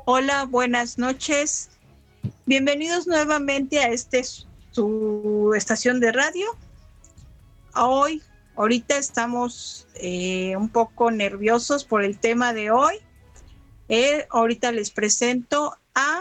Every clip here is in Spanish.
Hola, buenas noches. Bienvenidos nuevamente a su estación de radio. Ahorita estamos un poco nerviosos por el tema de hoy. Ahorita les presento a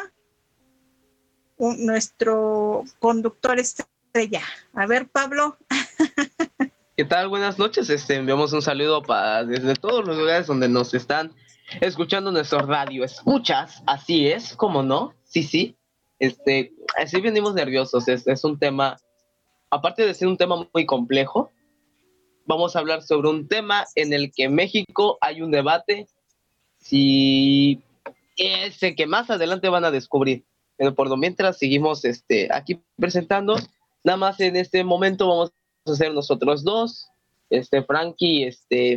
nuestro conductor estrella. A ver, Pablo. ¿Qué tal? Buenas noches. Enviamos un saludo desde todos los lugares donde nos están escuchando nuestro radio. ¿Escuchas? Así es, ¿cómo no? Sí. Así venimos nerviosos. Es un tema, aparte de ser un tema muy complejo, vamos a hablar sobre un tema en el que en México hay un debate si ese que más adelante van a descubrir. Pero por lo mientras seguimos aquí presentando. Nada más en este momento vamos a hacer nosotros dos. Frankie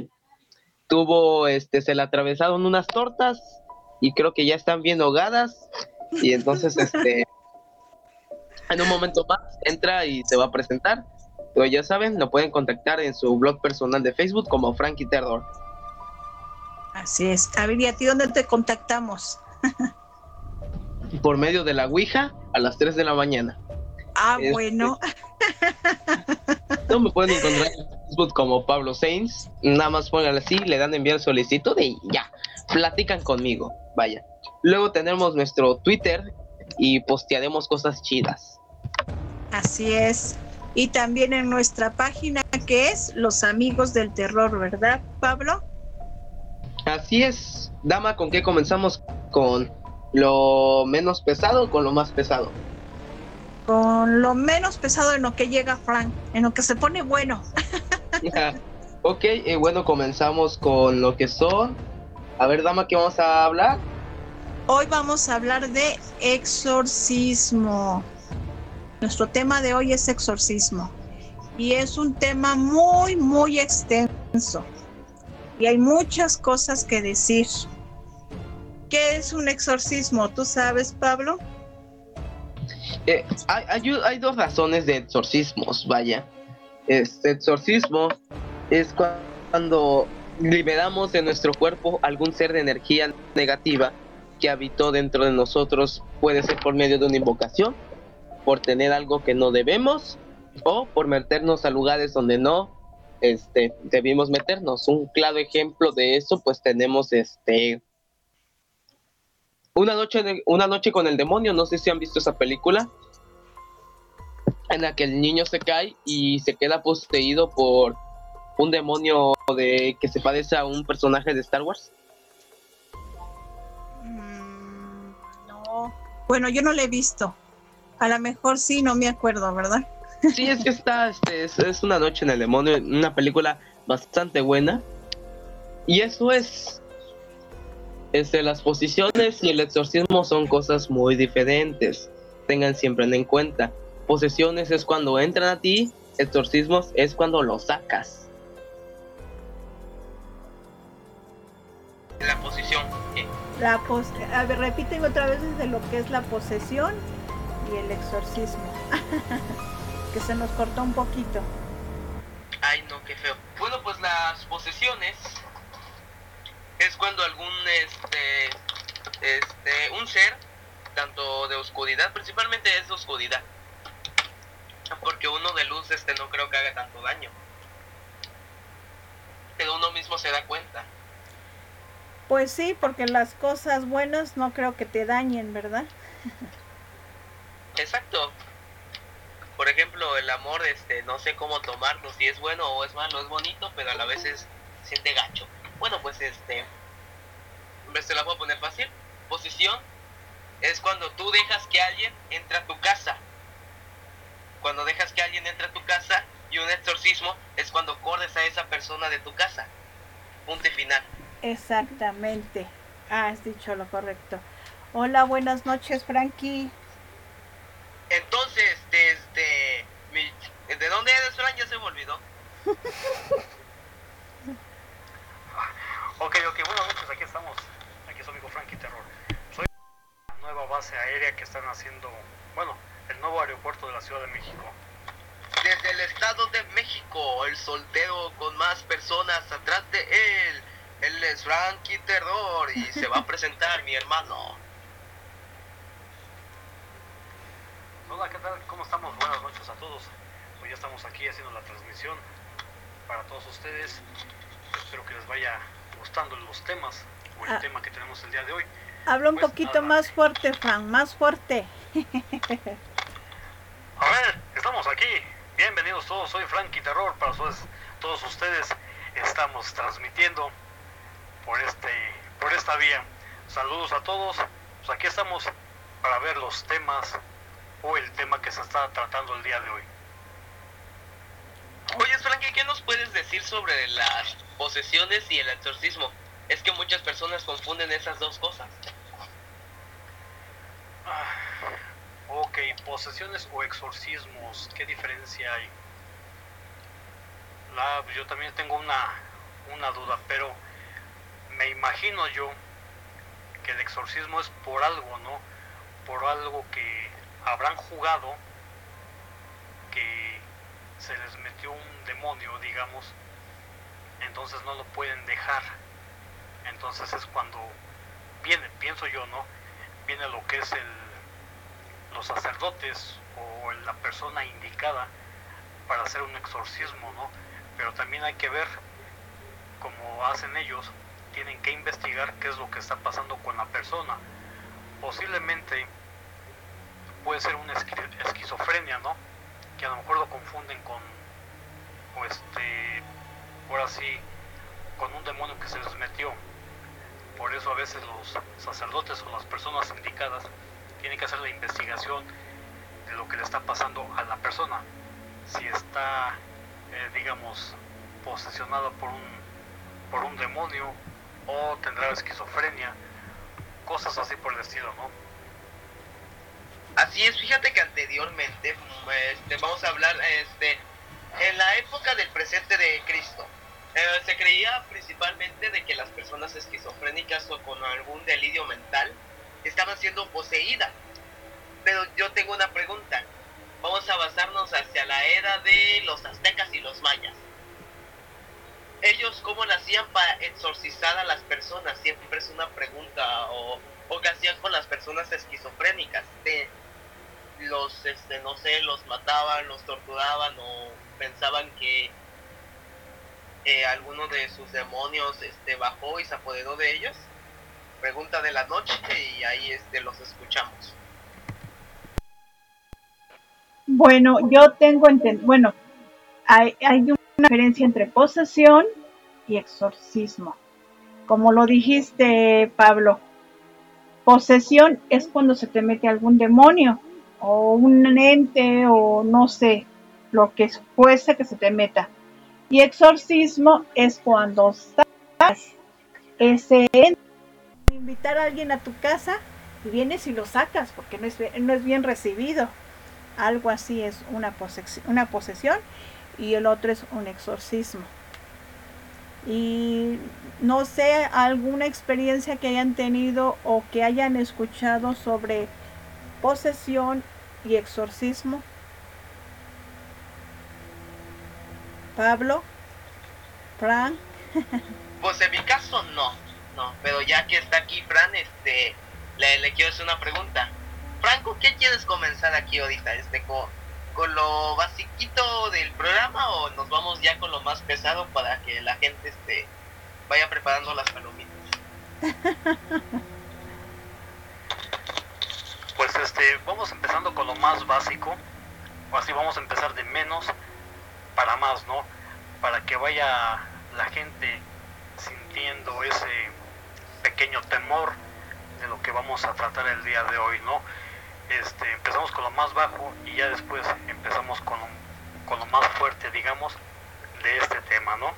se le atravesaron unas tortas y creo que ya están bien ahogadas, y entonces en un momento más entra y se va a presentar. Pero ya saben, lo pueden contactar en su blog personal de Facebook como Frankie Terror. Así es. A ver, ¿y a ti dónde te contactamos? Por medio de la Ouija a las 3 de la mañana. Bueno. No me pueden encontrar en Facebook como Pablo Sainz. Nada más pongan así, le dan enviar solicitud y ya, platican conmigo. Vaya. Luego tenemos nuestro Twitter y postearemos cosas chidas. Así es. Y también en nuestra página que es Los Amigos del Terror, ¿verdad, Pablo? Así es. Dama, ¿con qué comenzamos? ¿Con lo menos pesado o con lo más pesado? Con lo menos pesado en lo que llega Frank, en lo que se pone bueno. Ok, bueno, comenzamos con lo que son. A ver, dama, ¿qué vamos a hablar? Hoy vamos a hablar de exorcismo. Nuestro tema de hoy es exorcismo. Y es un tema muy, muy extenso. Y hay muchas cosas que decir. ¿Qué es un exorcismo? ¿Tú sabes, Pablo? Hay dos razones de exorcismos, vaya. Exorcismo es cuando liberamos de nuestro cuerpo algún ser de energía negativa que habitó dentro de nosotros. Puede ser por medio de una invocación, por tener algo que no debemos, o por meternos a lugares donde no debimos meternos. Un claro ejemplo de eso, pues tenemos Una noche con el demonio. No sé si han visto esa película, en la que el niño se cae y se queda poseído por un demonio que se parece a un personaje de Star Wars. No. Bueno, yo no la he visto. A lo mejor sí, no me acuerdo, ¿verdad? Sí, es que es Una noche en el demonio, una película bastante buena. Y eso es. Las posesiones y el exorcismo son cosas muy diferentes. Tengan siempre en cuenta. Posesiones es cuando entran a ti, exorcismos es cuando los sacas. La posesión. A ver, repiten otra vez desde lo que es la posesión y el exorcismo. Que se nos cortó un poquito. Ay, no, qué feo. Bueno, pues las posesiones es cuando un ser, tanto de oscuridad, principalmente es de oscuridad, porque uno de luz no creo que haga tanto daño, pero uno mismo se da cuenta. Pues sí, porque las cosas buenas no creo que te dañen, ¿verdad? Exacto. Por ejemplo, el amor, no sé cómo tomarlo, si es bueno o es malo. Es bonito, pero a la vez siente gacho. Bueno, pues se la voy a poner fácil. Posesión es cuando tú dejas que alguien entre a tu casa. Cuando dejas que alguien entre a tu casa. Y un exorcismo es cuando corres a esa persona de tu casa. Punto y final. Exactamente. Has dicho lo correcto. Hola, buenas noches, Frankie. Entonces, ¿de dónde eres, Fran? Ya se me olvidó. Ok, buenas noches, aquí estamos. Aquí es su amigo Frankie Terror. Soy la nueva base aérea que están haciendo, el nuevo aeropuerto de la Ciudad de México. Desde el Estado de México, el soltero con más personas atrás de él. Él es Frankie Terror y se va a presentar, mi hermano. Hola, ¿qué tal? ¿Cómo estamos? Buenas noches a todos. Hoy ya estamos aquí haciendo la transmisión para todos ustedes. Espero que les vaya gustando los temas o el tema que tenemos el día de hoy. Habla un poquito más fuerte, Frank, más fuerte. A ver, estamos aquí. Bienvenidos todos. Soy Frankie Terror para todos ustedes. Estamos transmitiendo por esta vía. Saludos a todos. Pues aquí estamos para ver los temas o el tema que se está tratando el día de hoy. Oye, Frankie, ¿qué nos puedes decir sobre las posesiones y el exorcismo? Es que muchas personas confunden esas dos cosas. Ok, posesiones o exorcismos, ¿qué diferencia hay? Yo también tengo una duda, pero me imagino yo que el exorcismo es por algo, ¿no? Por algo que habrán jugado, que se les metió un demonio, digamos, entonces no lo pueden dejar. Entonces es cuando viene, pienso yo, ¿no? Viene lo que es los sacerdotes o la persona indicada para hacer un exorcismo, ¿no? Pero también hay que ver cómo hacen ellos, tienen que investigar qué es lo que está pasando con la persona. Posiblemente puede ser una esquizofrenia, ¿no? Que a lo mejor lo confunden ahora sí, con un demonio que se les metió. Por eso a veces los sacerdotes o las personas indicadas tienen que hacer la investigación de lo que le está pasando a la persona. Si está, digamos, posesionada por un demonio o tendrá esquizofrenia, cosas así por el estilo, ¿no? Así es, fíjate que anteriormente, vamos a hablar, en la época del presente de Cristo, se creía principalmente de que las personas esquizofrénicas o con algún delirio mental estaban siendo poseídas. Pero yo tengo una pregunta. Vamos a basarnos hacia la era de los aztecas y los mayas. Ellos, ¿cómo lo hacían para exorcizar a las personas? Siempre es una pregunta. O qué hacían con las personas esquizofrénicas. No sé, los mataban, los torturaban o pensaban que alguno de sus demonios bajó y se apoderó de ellos. Pregunta de la noche y ahí los escuchamos. Bueno, yo tengo bueno, hay una diferencia entre posesión y exorcismo. Como lo dijiste, Pablo, posesión es cuando se te mete algún demonio o un ente o no sé, lo que fuese que se te meta. Y exorcismo es cuando sacas ese ente. Invitar a alguien a tu casa y vienes y lo sacas porque no es bien recibido. Algo así es una posesión y el otro es un exorcismo. Y no sé, alguna experiencia que hayan tenido o que hayan escuchado sobre posesión y exorcismo. Pablo, Fran. Pues en mi caso no, pero ya que está aquí Fran, le quiero hacer una pregunta. Franco, ¿qué quieres comenzar aquí ahorita? ¿Con lo basiquito del programa o nos vamos ya con lo más pesado para que la gente vaya preparando las palomitas? Pues vamos empezando con lo más básico, o así vamos a empezar de menos para más, ¿no? Para que vaya la gente sintiendo ese pequeño temor de lo que vamos a tratar el día de hoy, ¿no? Empezamos con lo más bajo y ya después empezamos con lo más fuerte, digamos, de este tema, ¿no?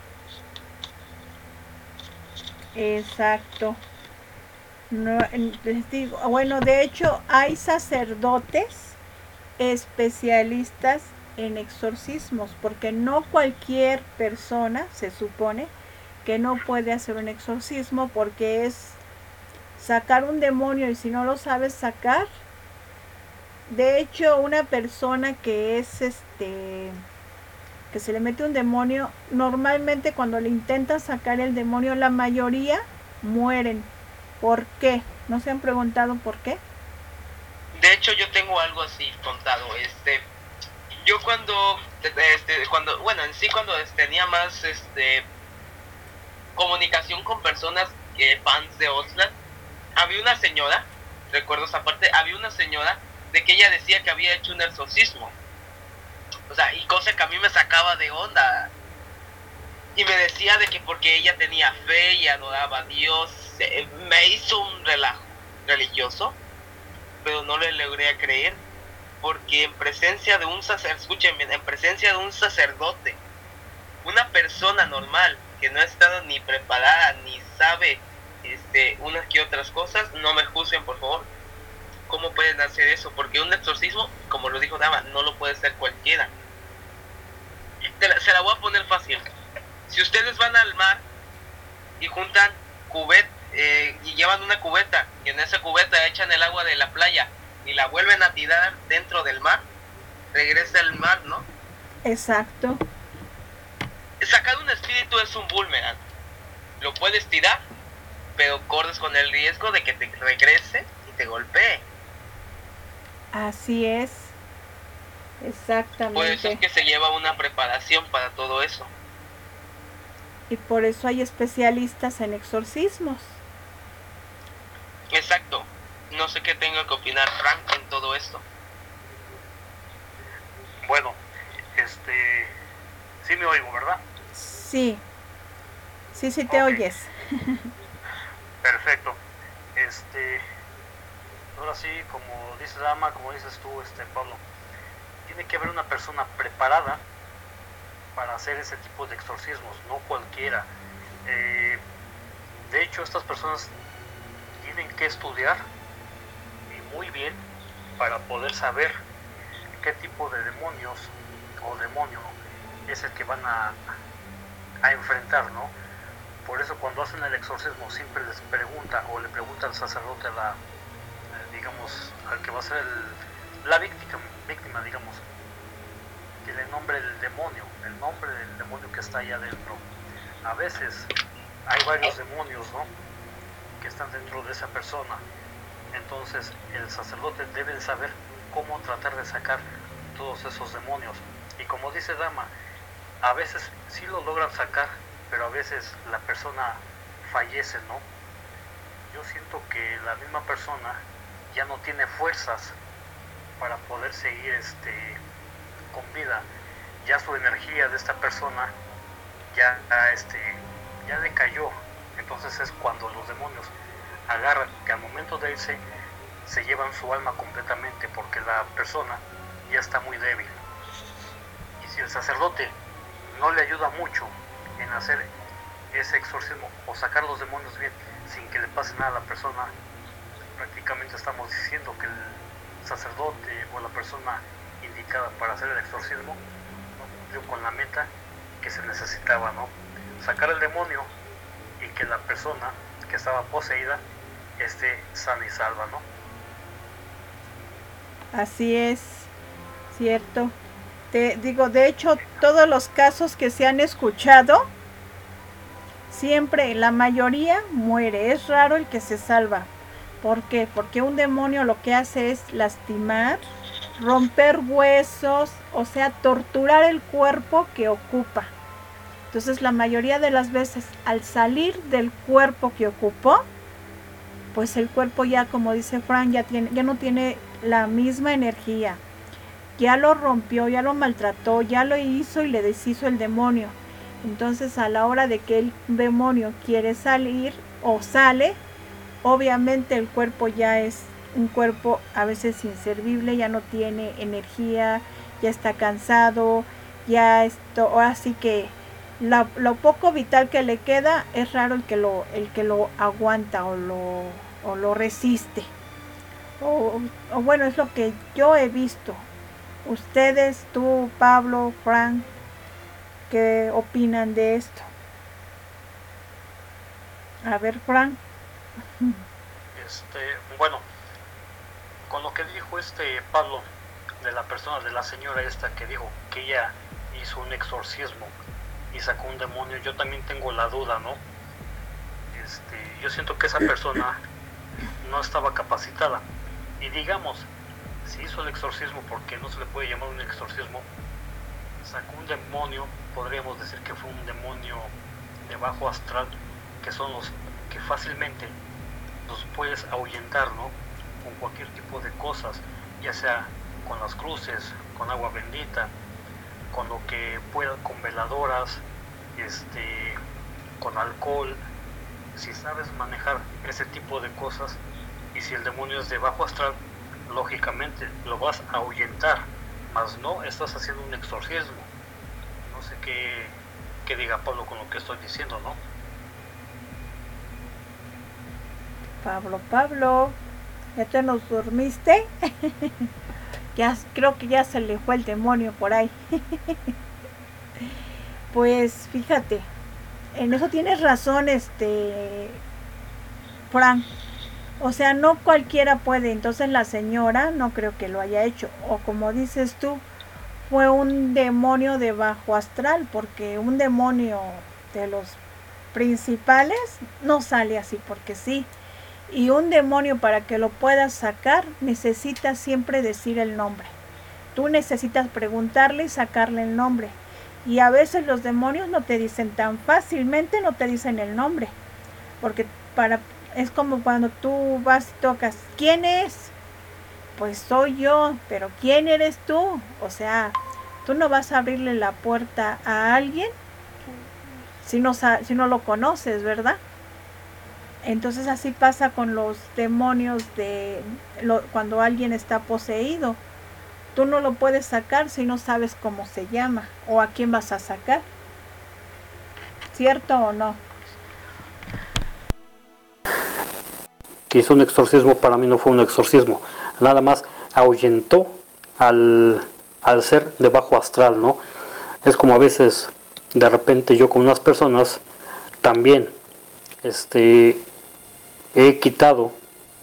Exacto. No, les digo, bueno, de hecho hay sacerdotes especialistas en exorcismos, porque no cualquier persona se supone que no puede hacer un exorcismo porque es sacar un demonio y si no lo sabes sacar. De hecho, una persona que es que se le mete un demonio, normalmente cuando le intentan sacar el demonio, la mayoría mueren. ¿Por qué? ¿No se han preguntado por qué? De de hecho yo tengo algo así contado. Yo cuando bueno, en sí cuando tenía más comunicación con personas fans de Oxlack, había una señora, recuerdo esa parte, había una señora de que ella decía que había hecho un exorcismo. O sea, y cosa que a mí me sacaba de onda. Y me decía de que porque ella tenía fe y adoraba a Dios, me hizo un relajo religioso, pero no le logré creer, porque en presencia de un escúchenme, en presencia de un sacerdote, una persona normal que no ha estado ni preparada ni sabe unas que otras cosas, no me juzguen por favor, ¿cómo pueden hacer eso? Porque un exorcismo, como lo dijo Dama, no lo puede hacer cualquiera. Se la voy a poner fácil. Si ustedes van al mar y juntan y llevan una cubeta, y en esa cubeta echan el agua de la playa y la vuelven a tirar dentro del mar, regresa al mar, ¿no? Exacto. Sacar un espíritu es un boomerang. Lo puedes tirar, pero corres con el riesgo de que te regrese y te golpee. Así es. Exactamente. Por eso es que se lleva una preparación para todo eso. Y por eso hay especialistas en exorcismos. Exacto. No sé qué tenga que opinar Frank en todo esto. Bueno, sí me oigo, ¿verdad? Sí. Sí te oyes. Perfecto. Ahora sí, como dice Dama, como dices tú, Pablo, tiene que haber una persona preparada para hacer ese tipo de exorcismos, no cualquiera. De hecho, estas personas tienen que estudiar y muy bien para poder saber qué tipo de demonios o demonio es el que van a enfrentar, ¿no? Por eso cuando hacen el exorcismo siempre les pregunta o le pregunta al sacerdote digamos, al que va a ser la víctima, digamos, que le nombre el nombre del demonio que está allá adentro. A veces hay varios demonios, ¿no?, que están dentro de esa persona. Entonces el sacerdote debe saber cómo tratar de sacar todos esos demonios. Y como dice Dama, a veces sí lo logran sacar, pero a veces la persona fallece, ¿no? Yo siento que la misma persona ya no tiene fuerzas para poder seguir con vida. Ya su energía de esta persona ya decayó. Entonces es cuando los demonios agarran, que al momento de irse se llevan su alma completamente, porque la persona ya está muy débil. Y si el sacerdote no le ayuda mucho en hacer ese exorcismo o sacar los demonios bien sin que le pase nada a la persona, prácticamente estamos diciendo que el sacerdote o la persona indicada para hacer el exorcismo no cumplió con la meta que se necesitaba, ¿no? Sacar el demonio y que la persona que estaba poseída esté sana y salva, ¿no? Así es, cierto. Te digo, de hecho, todos los casos que se han escuchado, siempre, la mayoría muere. Es raro el que se salva. ¿Por qué? Porque un demonio lo que hace es lastimar, romper huesos, o sea, torturar el cuerpo que ocupa. Entonces, la mayoría de las veces, al salir del cuerpo que ocupó, pues el cuerpo ya, como dice Frank, ya no tiene la misma energía. Ya lo rompió, ya lo maltrató, ya lo hizo y le deshizo el demonio. Entonces, a la hora de que el demonio quiere salir o sale, obviamente el cuerpo ya es un cuerpo a veces inservible, ya no tiene energía, ya está cansado, así que lo poco vital que le queda es raro el que lo aguanta o lo resiste. O bueno, es lo que yo he visto. Ustedes, tú, Pablo, Frank, ¿qué opinan de esto? A ver, Frank. Bueno, con lo que dijo Pablo, de la persona, de la señora esta que dijo que ella hizo un exorcismo y sacó un demonio, yo también tengo la duda, ¿no? Yo siento que esa persona no estaba capacitada. Y digamos, se hizo el exorcismo, porque no se le puede llamar un exorcismo, sacó un demonio, podríamos decir que fue un demonio de bajo astral, que son los que fácilmente los puedes ahuyentar, ¿no? Con cualquier tipo de cosas, ya sea con las cruces, con agua bendita, con lo que pueda, con veladoras, con alcohol. Si sabes manejar ese tipo de cosas, y si el demonio es de bajo astral, lógicamente lo vas a ahuyentar, mas no estás haciendo un exorcismo. No sé qué diga Pablo con lo que estoy diciendo, ¿no? Pablo, ¿ya te nos dormiste? Ya creo que ya se le fue el demonio por ahí. Pues fíjate, en eso tienes razón, Fran. O sea, no cualquiera puede. Entonces la señora no creo que lo haya hecho. O como dices tú, fue un demonio de bajo astral, porque un demonio de los principales no sale así porque sí. Y un demonio, para que lo puedas sacar, necesitas siempre decir el nombre. Tú necesitas preguntarle y sacarle el nombre. Y a veces los demonios no te dicen tan fácilmente, no te dicen el nombre. Porque es como cuando tú vas y tocas, ¿quién es? Pues soy yo, pero ¿quién eres tú? O sea, tú no vas a abrirle la puerta a alguien si no lo conoces, ¿verdad? Entonces así pasa con los demonios cuando alguien está poseído. Tú no lo puedes sacar si no sabes cómo se llama o a quién vas a sacar. ¿Cierto o no? Que hizo un exorcismo, para mí no fue un exorcismo. Nada más ahuyentó al ser de bajo astral, ¿no? Es como a veces, de repente yo con unas personas también, he quitado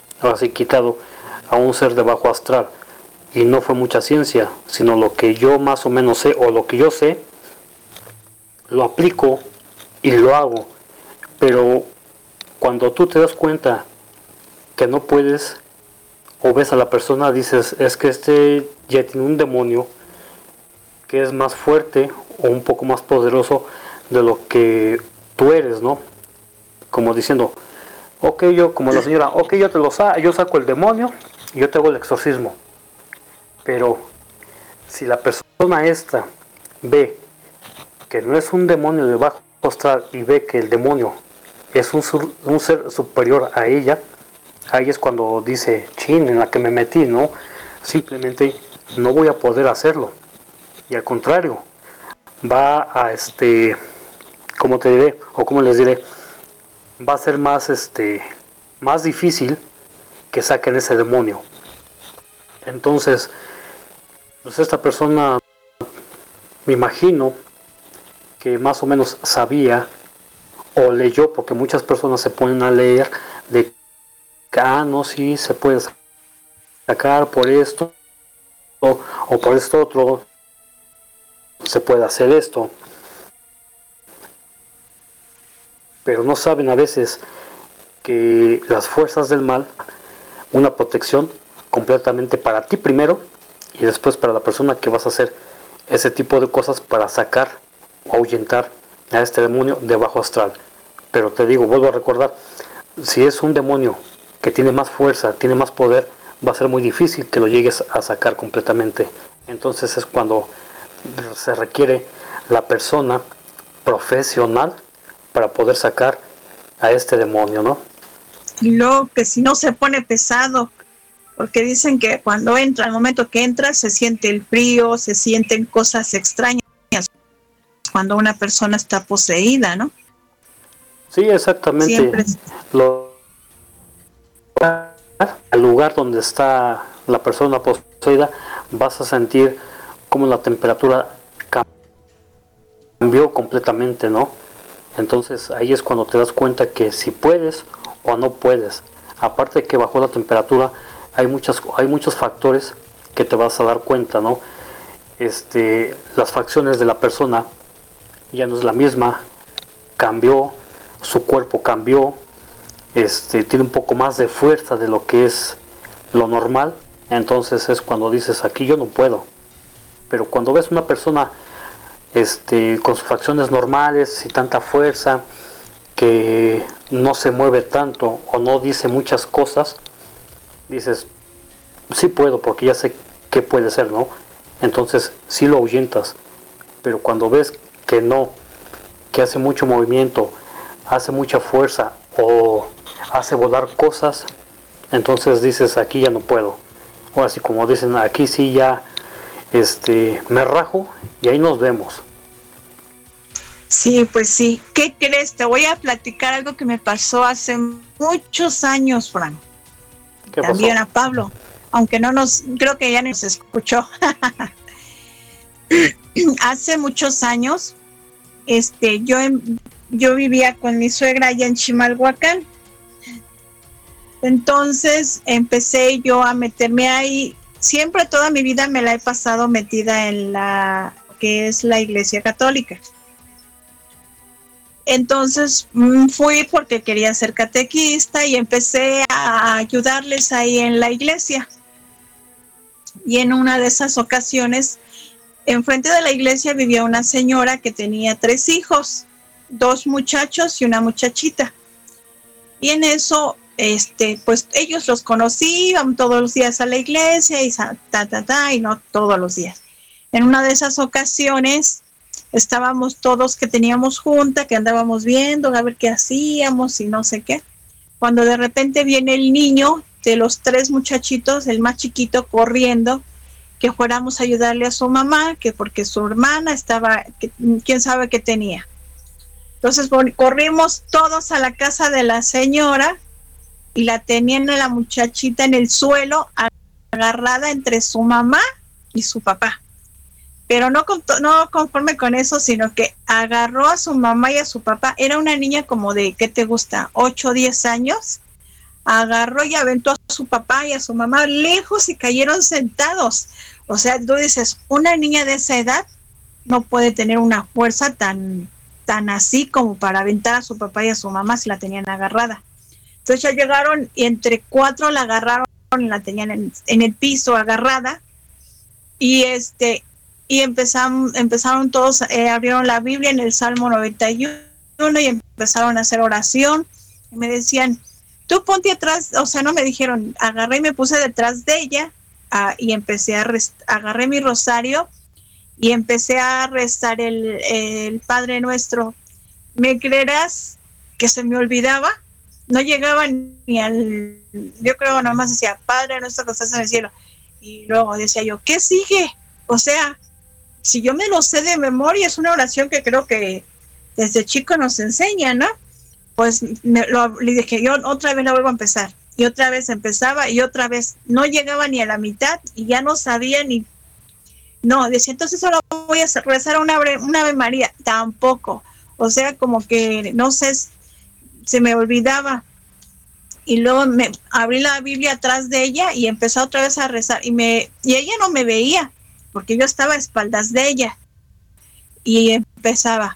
a un ser de bajo astral, y no fue mucha ciencia, sino lo que yo más o menos sé, o lo que yo sé, lo aplico y lo hago. Pero cuando tú te das cuenta que no puedes, o ves a la persona, dices, es que ya tiene un demonio que es más fuerte o un poco más poderoso de lo que tú eres, ¿no? Como diciendo, ok, yo, como la señora, ok, yo saco el demonio y yo te hago el exorcismo. Pero si la persona esta ve que no es un demonio de bajo astral y ve que el demonio es un ser superior a ella, ahí es cuando dice, chin, en la que me metí, ¿no? Simplemente no voy a poder hacerlo. Y al contrario, va a ¿cómo te diré? O cómo les diré, va a ser más difícil que saquen ese demonio. Entonces, pues esta persona, me imagino que más o menos sabía o leyó, porque muchas personas se ponen a leer de que, no, sí, se puede sacar por esto o por esto otro, se puede hacer esto, pero no saben a veces que las fuerzas del mal, una protección completamente para ti primero y después para la persona que vas a hacer ese tipo de cosas para sacar o ahuyentar a este demonio de bajo astral. Pero te digo, vuelvo a recordar, si es un demonio que tiene más fuerza, tiene más poder, va a ser muy difícil que lo llegues a sacar completamente. Entonces es cuando se requiere la persona profesional para poder sacar a este demonio, ¿no? Y luego que si no se pone pesado, porque dicen que cuando entra, al momento que entra, se siente el frío, se sienten cosas extrañas cuando una persona está poseída, ¿no? Sí, exactamente. Siempre. Al lugar donde está la persona poseída, vas a sentir como la temperatura cambió completamente, ¿no? Entonces ahí es cuando te das cuenta que si puedes o no puedes. Aparte de que bajó la temperatura, hay muchos factores que te vas a dar cuenta, ¿no? Las facciones de la persona ya no es la misma, cambió, su cuerpo cambió, tiene un poco más de fuerza de lo que es lo normal, Entonces es cuando dices, aquí yo no puedo. Pero cuando ves una persona con sus facciones normales y tanta fuerza, que no se mueve tanto o no dice muchas cosas, dices, sí puedo porque ya sé qué puede ser, ¿no? Entonces sí lo ahuyentas. Pero cuando ves que no, que hace mucho movimiento, hace mucha fuerza o hace volar cosas, entonces dices, aquí ya no puedo. O así como dicen, aquí sí ya me rajo y ahí nos vemos. Sí, pues sí. ¿Qué crees? Te voy a platicar algo que me pasó hace muchos años, Frank. ¿Qué También pasó? a Pablo, aunque creo que ya nos escuchó. Hace muchos años, yo vivía con mi suegra allá en Chimalhuacán. Entonces empecé yo a meterme ahí. Siempre toda mi vida me la he pasado metida en la que es la Iglesia Católica. Entonces fui porque quería ser catequista y empecé a ayudarles ahí en la iglesia. Y en una de esas ocasiones, enfrente de la iglesia vivía una señora que tenía 3 hijos, 2 muchachos y una muchachita. Y en eso, pues ellos los conocí, iban todos los días a la iglesia y y no todos los días. En una de esas ocasiones estábamos todos que teníamos junta, que andábamos viendo a ver qué hacíamos y no sé qué. Cuando de repente viene el niño de los 3 muchachitos, el más chiquito, corriendo, que fuéramos a ayudarle a su mamá, que porque su hermana estaba, quién sabe qué tenía. Entonces corrimos todos a la casa de la señora y la tenían a la muchachita en el suelo, agarrada entre su mamá y su papá. Pero no conforme con eso, sino que agarró a su mamá y a su papá. Era una niña como de, ¿qué te gusta? 8 o 10 años. Agarró y aventó a su papá y a su mamá lejos y cayeron sentados. O sea, tú dices, una niña de esa edad no puede tener una fuerza tan así como para aventar a su papá y a su mamá si la tenían agarrada. Entonces ya llegaron y entre 4 la agarraron y la tenían en el piso agarrada. Y y empezaron todos, abrieron la Biblia en el Salmo 91 y empezaron a hacer oración. Y me decían, tú ponte atrás, o sea, no me dijeron, agarré y me puse detrás de ella y empecé agarré mi rosario y empecé a rezar el Padre Nuestro. ¿Me creerás que se me olvidaba? No llegaba ni yo creo nomás decía, Padre Nuestro que estás en el cielo. Y luego decía yo, ¿qué sigue? O sea, si yo me lo sé de memoria, es una oración que creo que desde chico nos enseña, ¿no? Pues le dije, yo otra vez la vuelvo a empezar. Y otra vez empezaba y otra vez no llegaba ni a la mitad y ya no sabía ni... No, decía, entonces solo voy a rezar una Ave María. Tampoco. O sea, como que, no sé, se me olvidaba. Y luego me abrí la Biblia atrás de ella y empezó otra vez a rezar. Y ella no me veía, porque yo estaba a espaldas de ella. Y empezaba,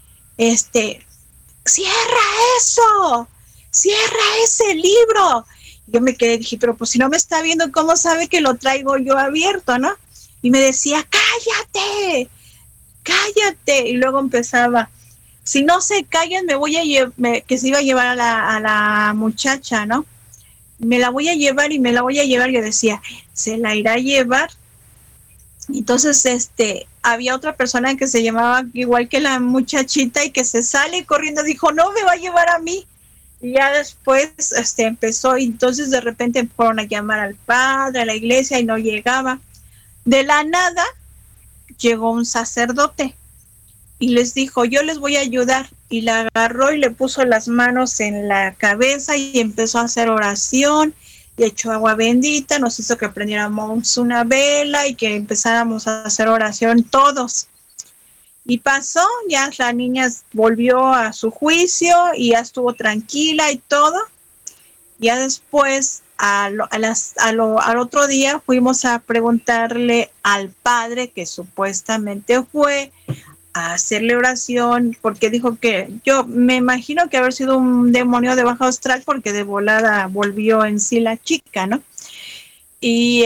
cierra eso, cierra ese libro. Yo me quedé, dije, pero pues si no me está viendo, ¿cómo sabe que lo traigo yo abierto, no? Y me decía, cállate, cállate. Y luego empezaba, si no se callan, que se iba a llevar a la muchacha, ¿no? Me la voy a llevar y me la voy a llevar. Yo decía, ¿se la irá a llevar? Entonces, había otra persona que se llamaba igual que la muchachita y que se sale corriendo, dijo, no me va a llevar a mí. Y ya después, empezó, y entonces de repente fueron a llamar al padre, a la iglesia, y no llegaba. De la nada, llegó un sacerdote y les dijo, yo les voy a ayudar. Y la agarró y le puso las manos en la cabeza y empezó a hacer oración. Y echó agua bendita, nos hizo que prendiéramos una vela y que empezáramos a hacer oración todos. Y pasó, ya la niña volvió a su juicio y ya estuvo tranquila y todo. Ya después, al otro día, fuimos a preguntarle al padre que supuestamente fue a hacerle oración, porque dijo que yo me imagino que haber sido un demonio de baja astral, porque de volada volvió en sí la chica, ¿no? y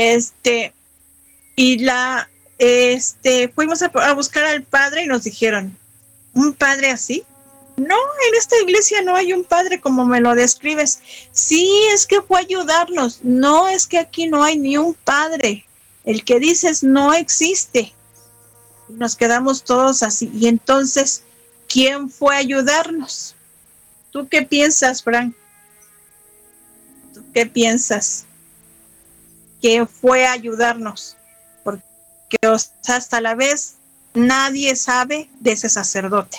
fuimos a buscar al padre y nos dijeron, ¿un padre así? No, en esta iglesia no hay un padre como me lo describes. Sí, es que fue a ayudarnos. No, es que aquí no hay ni un padre. El que dices no existe. Y nos quedamos todos así. Y entonces, ¿quién fue a ayudarnos? ¿Tú qué piensas, Frank? ¿Tú qué piensas? ¿Quién fue a ayudarnos? Porque hasta la vez nadie sabe de ese sacerdote.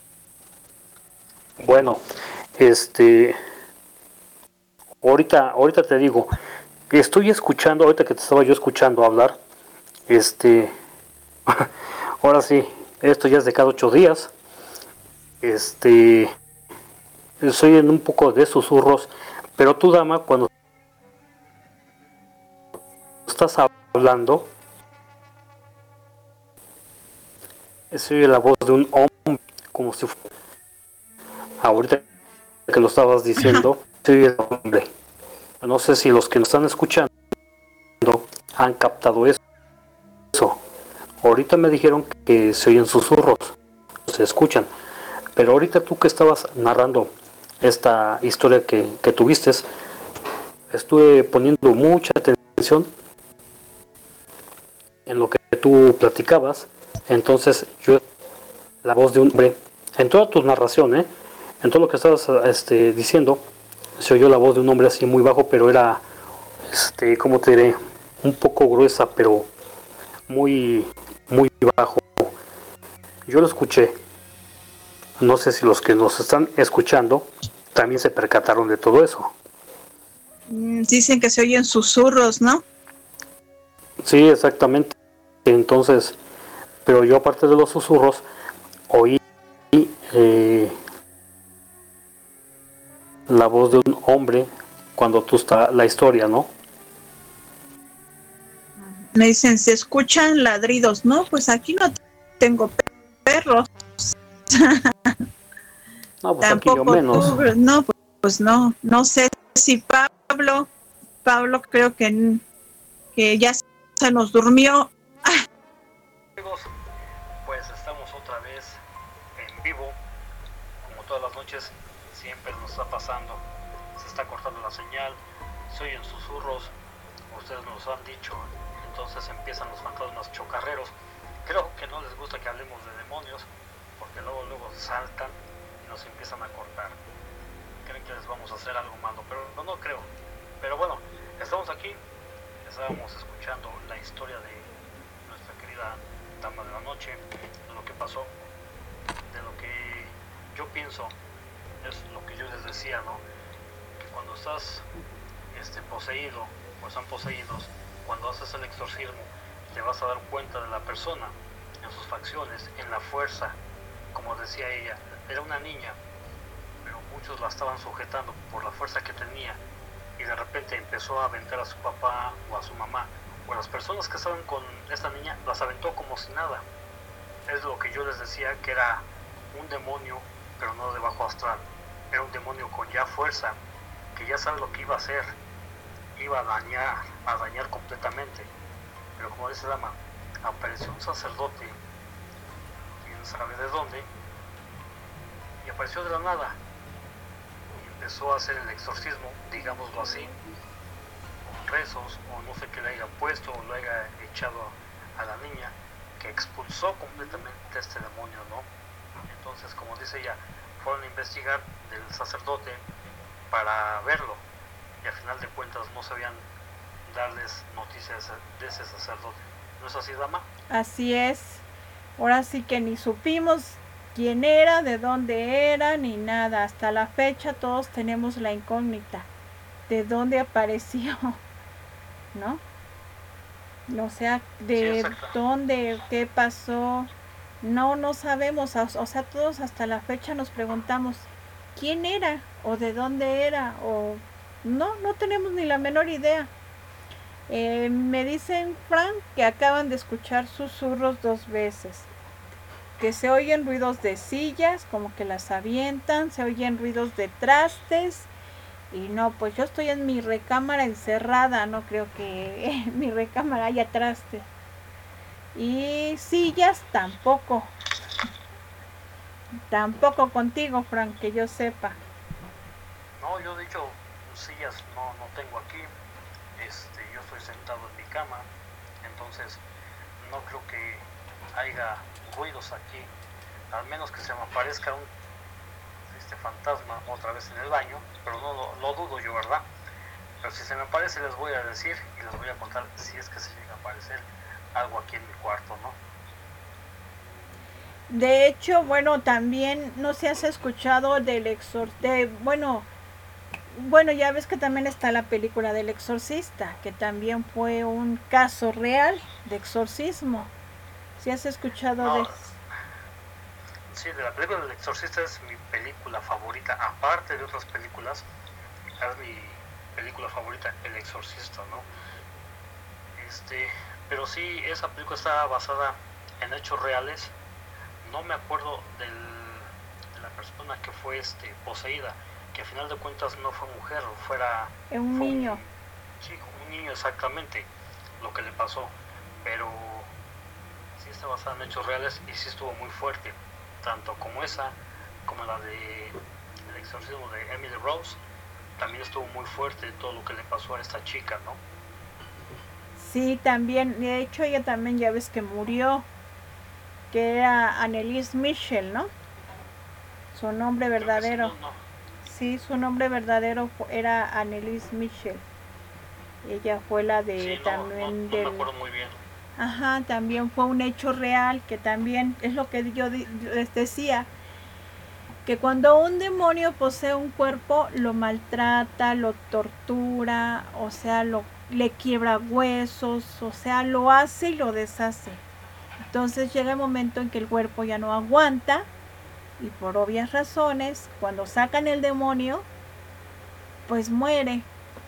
Bueno, ahorita te digo, estoy escuchando, ahorita que te estaba yo escuchando hablar, ahora sí, esto ya es de cada 8 días, soy en un poco de susurros, pero tú, dama, cuando estás hablando, se oye la voz de un hombre, como si fuera, ahorita que lo estabas diciendo, se oye el hombre. No sé si los que nos están escuchando han captado eso. Ahorita me dijeron que se oyen susurros, se escuchan, pero ahorita tú que estabas narrando esta historia que tuviste, estuve poniendo mucha atención en lo que tú platicabas. Entonces yo, la voz de un hombre, en toda tu narración, en todo lo que estabas diciendo, se oyó la voz de un hombre así muy bajo, pero era, ¿cómo te diré? Un poco gruesa, pero muy, muy bajo. Yo lo escuché. No sé si los que nos están escuchando también se percataron de todo eso. Dicen que se oyen susurros, ¿no? Sí, exactamente. Entonces, pero yo aparte de los susurros, oí la voz de un hombre cuando tú está la historia, ¿no? Me dicen, se escuchan ladridos. No, pues aquí no tengo perros. No, pues tampoco aquí yo menos. Tú, no, pues no. No sé si Pablo creo que ya se nos durmió. Amigos, pues estamos otra vez en vivo, como todas las noches siempre nos está pasando, se está cortando la señal, se oyen susurros, ustedes nos lo han dicho, entonces empiezan los fantasmas chocarreros. Creo que no les gusta que hablemos de demonios, porque luego saltan y nos empiezan a cortar. Creen que les vamos a hacer algo malo, pero no creo. Pero bueno, estamos aquí, estábamos escuchando la historia de nuestra querida dama de la noche, de lo que pasó, de lo que yo pienso, es lo que yo les decía, ¿no? Que cuando estás poseído, o están poseídos, cuando haces el exorcismo, te vas a dar cuenta de la persona, en sus facciones, en la fuerza. Como decía ella, era una niña, pero muchos la estaban sujetando por la fuerza que tenía, y de repente empezó a aventar a su papá o a su mamá, o a las personas que estaban con esta niña, las aventó como si nada. Es lo que yo les decía, que era un demonio, pero no de bajo astral. Era un demonio con ya fuerza, que ya sabe lo que iba a hacer, iba a dañar completamente. Pero como dice Dama, apareció un sacerdote, quién sabe de dónde, y apareció de la nada, y empezó a hacer el exorcismo, digámoslo así, con rezos, o no sé qué le haya puesto, o lo haya echado a la niña, que expulsó completamente a este demonio, ¿no? Entonces, como dice ella, fueron a investigar del sacerdote para verlo, y al final de cuentas no sabían darles noticias de ese sacerdote. ¿No es así, Dama? Así es. Ahora sí que ni supimos quién era, de dónde era, ni nada. Hasta la fecha todos tenemos la incógnita de dónde apareció, ¿no? O sea, de Sí, dónde, qué pasó. No sabemos. O sea, todos hasta la fecha nos preguntamos quién era o de dónde era, o no tenemos ni la menor idea. Me dicen, Frank, que acaban de escuchar susurros 2 veces, que se oyen ruidos de sillas, como que las avientan, se oyen ruidos de trastes, Y no, pues yo estoy en mi recámara encerrada, no creo que en mi recámara haya trastes. Y sillas tampoco. Tampoco contigo, Frank, que yo sepa. No, yo de hecho sillas no tengo aquí. Yo estoy sentado en mi cama, entonces no creo que haya ruidos aquí, al menos que se me aparezca un fantasma otra vez en el baño, pero no lo dudo yo, ¿verdad? Pero si se me aparece les voy a decir y les voy a contar si es que se llega a aparecer algo aquí en mi cuarto, ¿no? De hecho, bueno, también no sé si has escuchado del exorcista, bueno, ya ves que también está la película del exorcista, que también fue un caso real de exorcismo. ¿Sí has escuchado No, de...? Sí, de la película del exorcista es mi película favorita, aparte de otras películas, es mi película favorita, El Exorcista, ¿no? Pero sí, esa película está basada en hechos reales. No me acuerdo de la persona que fue poseída, que al final de cuentas no fue mujer, fue un niño. Sí, un niño exactamente, lo que le pasó. Pero sí está basada en hechos reales y sí estuvo muy fuerte, tanto como esa, como la de El exorcismo de Emily Rose. También estuvo muy fuerte todo lo que le pasó a esta chica, ¿no? Sí, también, de hecho ella también ya ves que murió, que era Anneliese Michel, ¿no? Su nombre verdadero. Sí, su nombre verdadero era Anneliese Michel. Ella fue la de sí, también me acuerdo muy bien. Ajá, también fue un hecho real, que también es lo que yo les decía, que cuando un demonio posee un cuerpo, lo maltrata, lo tortura, o sea, le quiebra huesos, o sea, lo hace y lo deshace. Entonces llega el momento en que el cuerpo ya no aguanta y por obvias razones, cuando sacan el demonio, pues muere.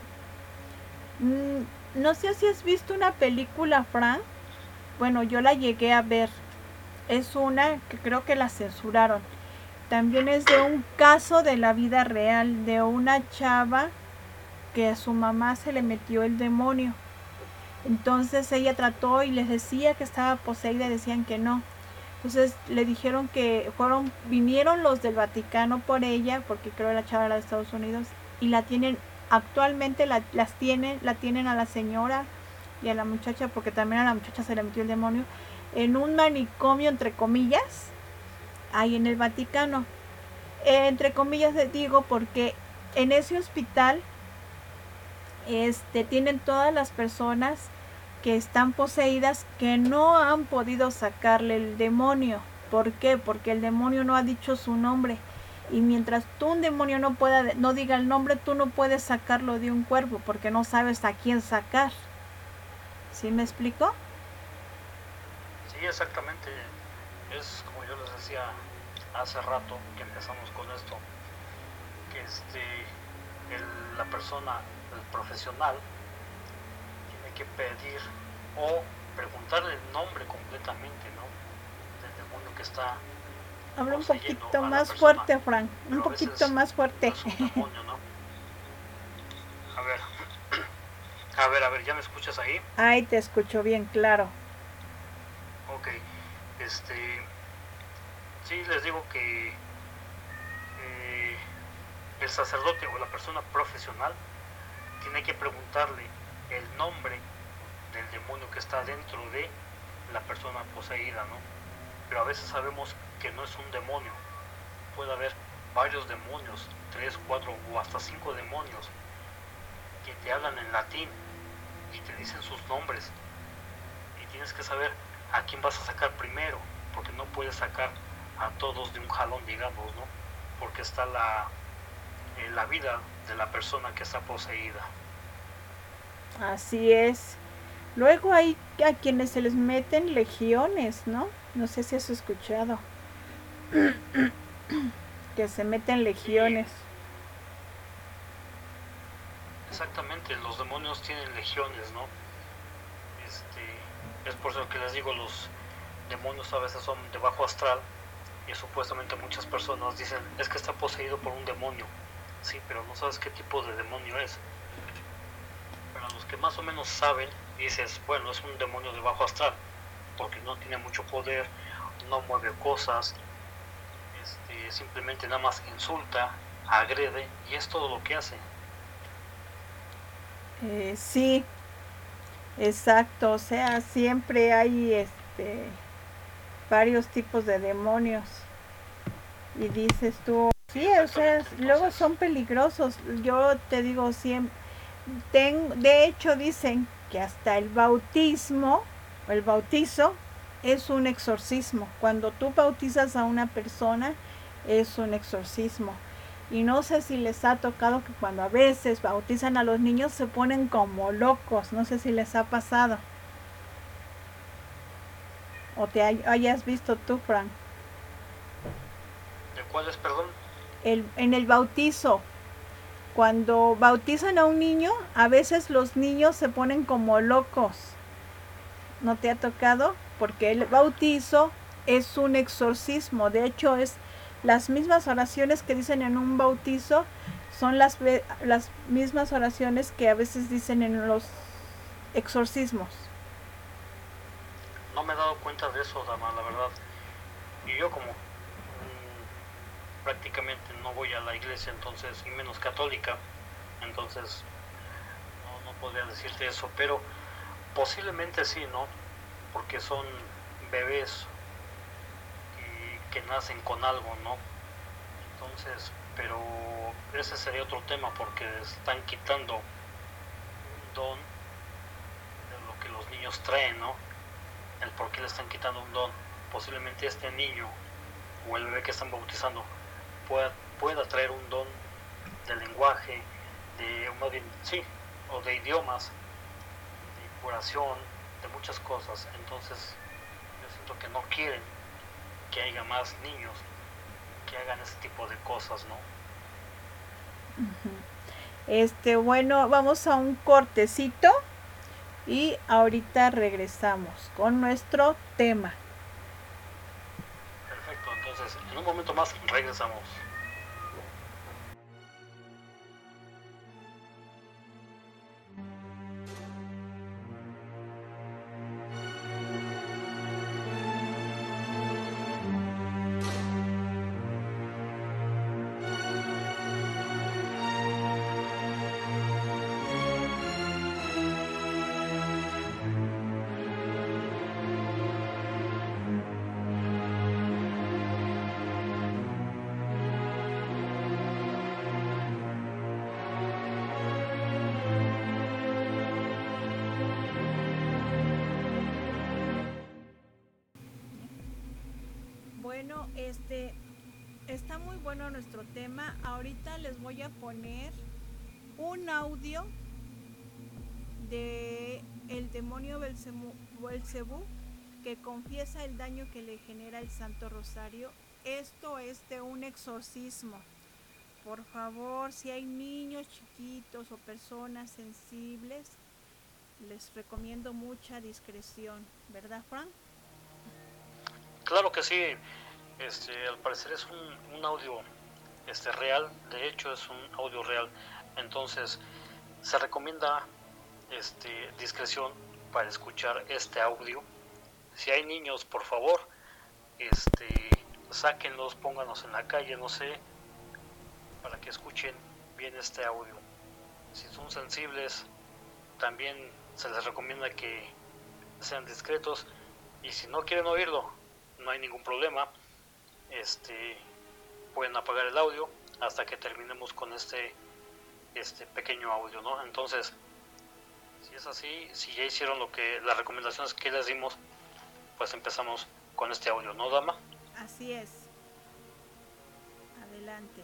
No sé si has visto una película, Frank. Bueno, yo la llegué a ver. Es una que creo que la censuraron. También es de un caso de la vida real, de una chava que a su mamá se le metió el demonio. Entonces ella trató y les decía que estaba poseída y decían que no. Entonces le dijeron que vinieron los del Vaticano por ella, porque creo que la chava era de Estados Unidos, y la tienen, actualmente la tienen a la señora y a la muchacha, porque también a la muchacha se le metió el demonio, en un manicomio, entre comillas, ahí en el Vaticano. Entre comillas digo porque en ese hospital tienen todas las personas que están poseídas que no han podido sacarle el demonio. ¿Por qué? Porque el demonio no ha dicho su nombre. Y mientras tú un demonio no diga el nombre, tú no puedes sacarlo de un cuerpo porque no sabes a quién sacar. ¿Sí me explico? Sí, exactamente. Es como yo les decía hace rato que empezamos con esto, que la persona, el profesional, tiene que pedir o preguntarle el nombre completamente, ¿no? Del demonio que está. Habla un poquito más fuerte, Frank. Un poquito más fuerte. No es un demonio, ¿no? A ver, ¿ya me escuchas ahí? Ay, te escucho bien, claro. Ok, sí, les digo que el sacerdote o la persona profesional tiene que preguntarle el nombre del demonio que está dentro de la persona poseída, ¿no? Pero a veces sabemos que no es un demonio. Puede haber varios demonios, 3, 4 o hasta 5 demonios que te hablan en latín y te dicen sus nombres. Y tienes que saber a quién vas a sacar primero, porque no puedes sacar a todos de un jalón, digamos, ¿no? Porque está la vida de la persona que está poseída. Así es. Luego hay a quienes se les meten legiones, ¿no? No sé si has escuchado. Que se meten legiones. Exactamente, los demonios tienen legiones, ¿no? Es por eso que les digo, los demonios a veces son de bajo astral y supuestamente muchas personas dicen, es que está poseído por un demonio. sí, pero no sabes qué tipo de demonio es. Para los que más o menos saben, dices, bueno, es un demonio de bajo astral, porque no tiene mucho poder, no mueve cosas, simplemente nada más insulta, agrede, y es todo lo que hace. Sí, exacto, o sea, siempre hay varios tipos de demonios. Y dices tú, sí, o sea, Entonces, luego son peligrosos. Yo te digo siempre, de hecho dicen que hasta el bautismo, o el bautizo, es un exorcismo. Cuando tú bautizas a una persona, es un exorcismo. Y no sé si les ha tocado que cuando a veces bautizan a los niños se ponen como locos. No sé si les ha pasado. O te hayas visto tú, Frank. ¿De cuáles, perdón? En el bautizo. Cuando bautizan a un niño, a veces los niños se ponen como locos. ¿No te ha tocado? Porque el bautizo es un exorcismo. De hecho, es las mismas oraciones que dicen en un bautizo, son las mismas oraciones que a veces dicen en los exorcismos. No me he dado cuenta de eso, dama, la verdad. Y yo como prácticamente no voy a la iglesia, entonces, y menos católica, entonces no podría decirte eso, pero posiblemente sí, ¿no? Porque son bebés que nacen con algo, ¿no? Entonces, pero ese sería otro tema, porque están quitando un don de lo que los niños traen, ¿no? El por qué le están quitando un don. Posiblemente este niño o el bebé que están bautizando pueda traer un don de lenguaje, o de idiomas, de curación, de muchas cosas. Entonces yo siento que no quieren que haya más niños que hagan ese tipo de cosas, ¿no? Bueno, vamos a un cortecito y ahorita regresamos con nuestro tema. Perfecto, entonces en un momento más regresamos. Bueno, está muy bueno nuestro tema. Ahorita les voy a poner un audio de el demonio Belcebú que confiesa el daño que le genera el Santo Rosario. Esto es de un exorcismo. Por favor, si hay niños chiquitos o personas sensibles, les recomiendo mucha discreción, ¿verdad, Frank? Claro que sí. Al parecer es un audio real, de hecho es un audio real, entonces se recomienda discreción para escuchar este audio. Si hay niños, por favor, sáquenlos, pónganlos en la calle, no sé, para que escuchen bien este audio. Si son sensibles, también se les recomienda que sean discretos, y si no quieren oírlo, no hay ningún problema. Pueden apagar el audio hasta que terminemos con este pequeño audio, ¿no? Entonces, si es así, si ya hicieron las recomendaciones que les dimos, pues empezamos con este audio, ¿no, dama? Así es. Adelante.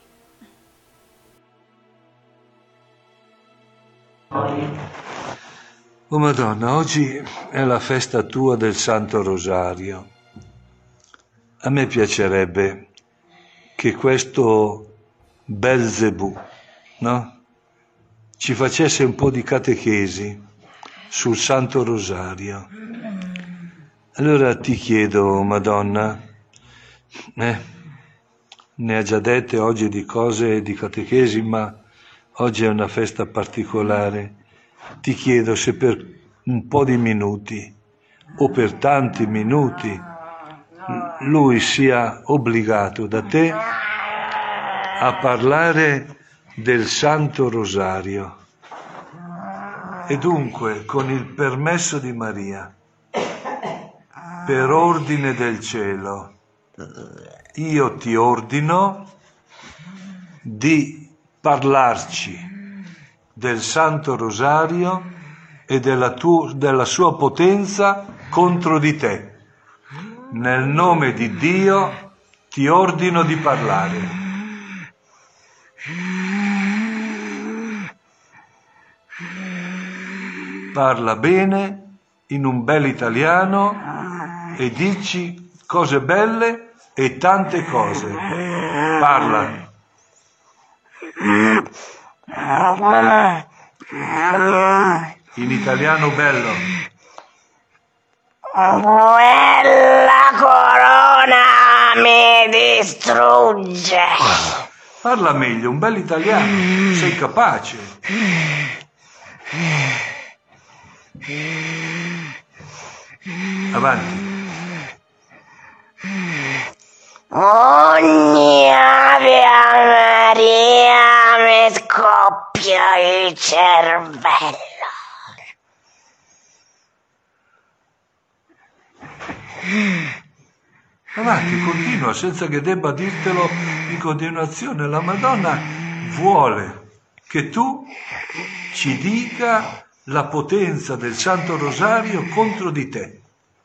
Oh Madonna, oggi è la festa tua del Santo Rosario. A me piacerebbe che questo Belzebù, no? Ci facesse un po' di catechesi sul Santo Rosario. Allora ti chiedo, Madonna, ne ha già dette oggi di cose di catechesi, ma oggi è una festa particolare. Ti chiedo se per un po' di minuti o per tanti minuti lui sia obbligato da te a parlare del Santo Rosario. E dunque, con il permesso di Maria, per ordine del cielo, io ti ordino di parlarci del Santo Rosario e della sua potenza contro di te. Nel nome di Dio ti ordino di parlare. Parla bene, in un bel italiano, e dici cose belle e tante cose. Parla. In italiano bello. Quella corona mi distrugge. Parla meglio, un bel italiano. Sei capace. Avanti. Ogni Ave Maria mi scoppia il cervello. Avanti, continua, senza che debba dirtelo in continuazione. La Madonna vuole che tu ci dica la potenza del Santo Rosario contro di te.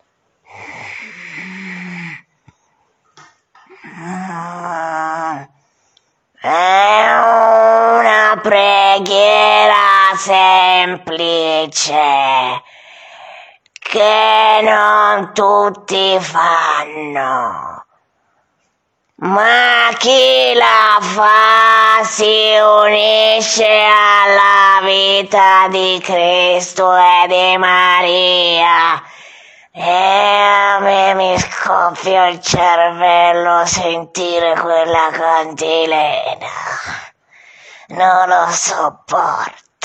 È una preghiera semplice che non tutti fanno, ma chi la fa si unisce alla vita di Cristo e di Maria. E a me mi scoppia il cervello sentire quella cantilena. Non lo sopporto.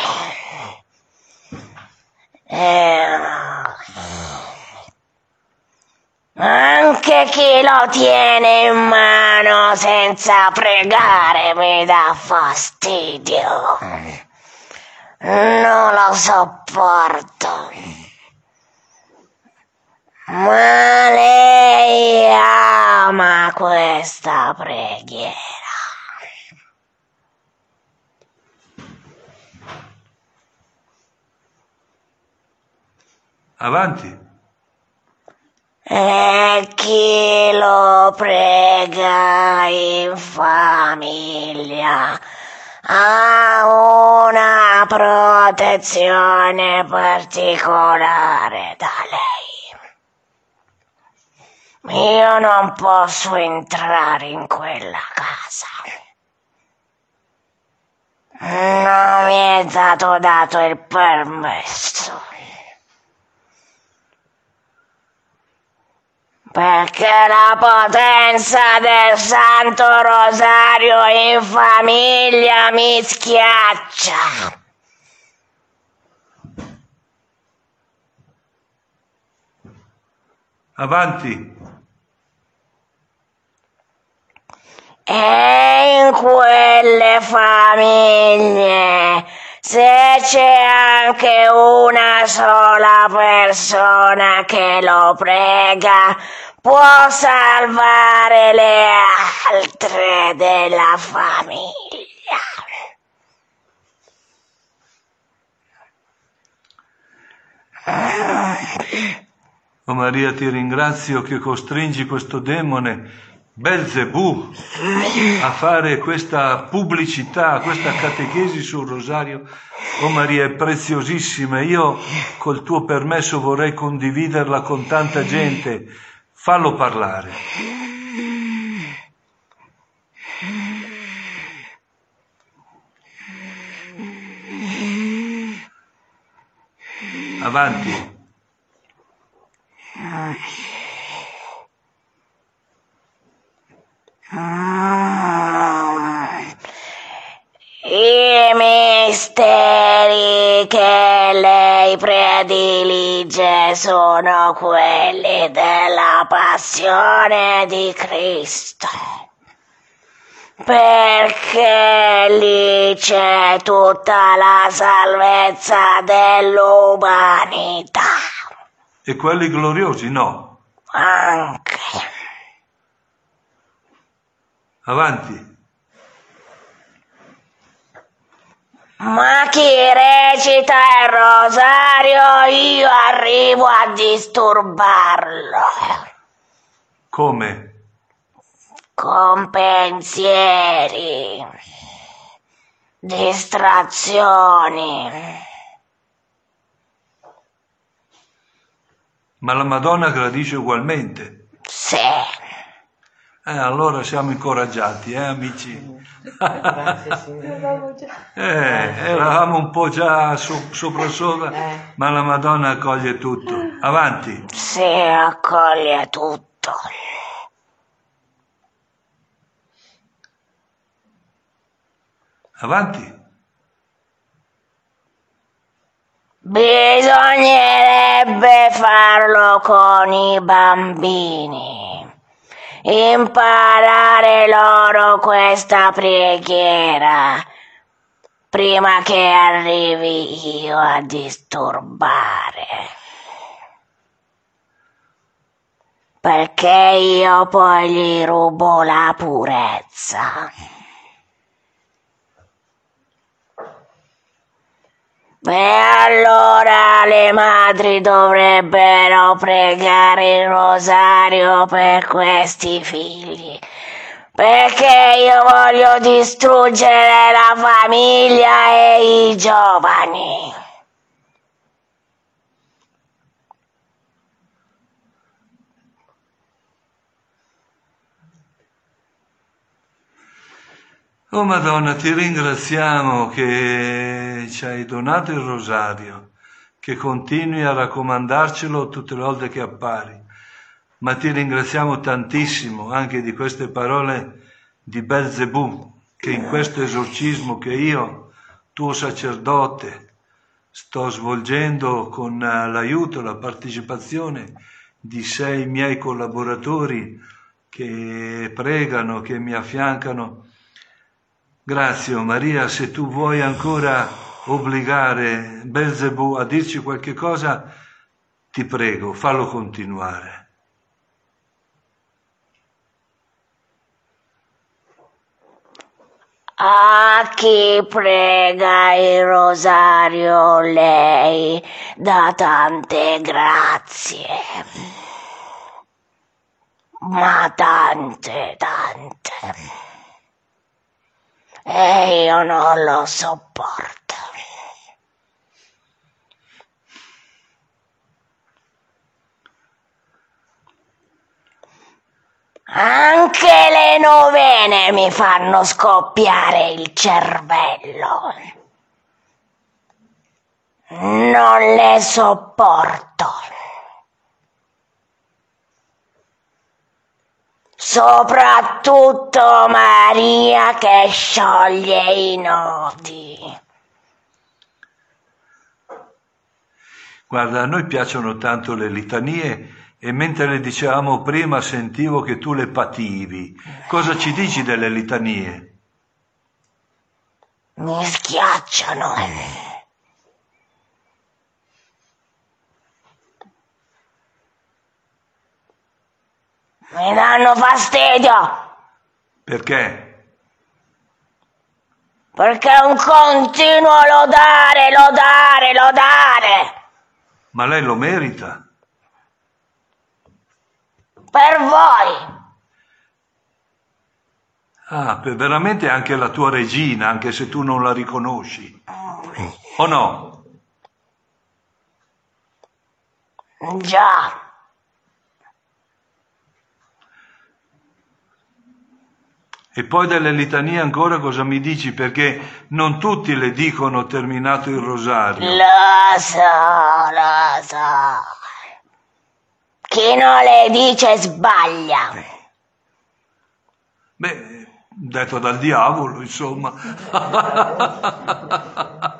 Anche chi lo tiene in mano senza pregare mi dà fastidio. Non lo sopporto. Ma lei ama questa preghiera. Avanti. E chi lo prega in famiglia ha una protezione particolare da lei. Io non posso entrare in quella casa. Non mi è stato dato il permesso. Perché la potenza del Santo Rosario in famiglia mi schiaccia. Avanti. E in quelle famiglie, se c'è anche una sola persona che lo prega, può salvare le altre della famiglia. Oh Maria, ti ringrazio che costringi questo demone Belzebù a fare questa pubblicità, questa catechesi sul rosario. Oh Maria, è preziosissima. Io col tuo permesso vorrei condividerla con tanta gente. Fallo parlare. Avanti. misteri che lei predilige sono quelli della passione di Cristo, perché lì c'è tutta la salvezza dell'umanità. E quelli gloriosi no. Anche. Avanti. Ma chi recita il rosario io arrivo a disturbarlo. Come? Con pensieri, distrazioni. Ma la Madonna gradisce ugualmente. Sì. Allora siamo incoraggiati, amici? Grazie Signore. Eravamo un po' già sopra, ma la Madonna accoglie tutto. Avanti. Sì, accoglie tutto. Avanti. Bisognerebbe farlo con i bambini, imparare loro questa preghiera prima che arrivi io a disturbare, perché io poi gli rubo la purezza. E allora le madri dovrebbero pregare il rosario per questi figli, perché io voglio distruggere la famiglia e i giovani. Oh Madonna, ti ringraziamo che ci hai donato il rosario, che continui a raccomandarcelo tutte le volte che appari, ma ti ringraziamo tantissimo anche di queste parole di Belzebù, che in questo esorcismo che io, tuo sacerdote, sto svolgendo con l'aiuto, la partecipazione di 6 miei collaboratori che pregano, che mi affiancano. Grazie, Maria, se tu vuoi ancora obbligare Belzebù a dirci qualche cosa, ti prego, fallo continuare. A chi prega il rosario lei dà tante grazie, ma tante. E io non lo sopporto. Anche le novene mi fanno scoppiare il cervello. Non le sopporto. Soprattutto Maria che scioglie i nodi. Guarda, a noi piacciono tanto le litanie e mentre le dicevamo prima sentivo che tu le pativi. Cosa ci dici delle litanie? Mi schiacciano. Mi danno fastidio. Perché? Perché è un continuo lodare. Ma lei lo merita. Per voi. Veramente anche la tua regina, anche se tu non la riconosci. O no? Già. E poi delle litanie ancora cosa mi dici? Perché non tutti le dicono terminato il rosario. Lo so. Chi non le dice sbaglia. Beh, detto dal diavolo, insomma.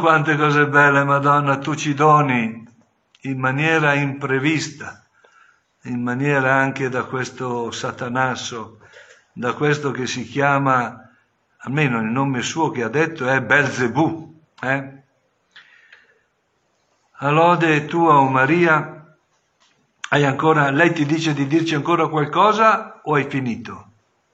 quante cose belle, Madonna, tu ci doni in maniera imprevista, in maniera anche da questo Satanasso, da questo che si chiama, almeno il nome suo che ha detto è Belzebù. Lode tua, o Maria. Hai ancora, lei ti dice di dirci ancora qualcosa o hai finito?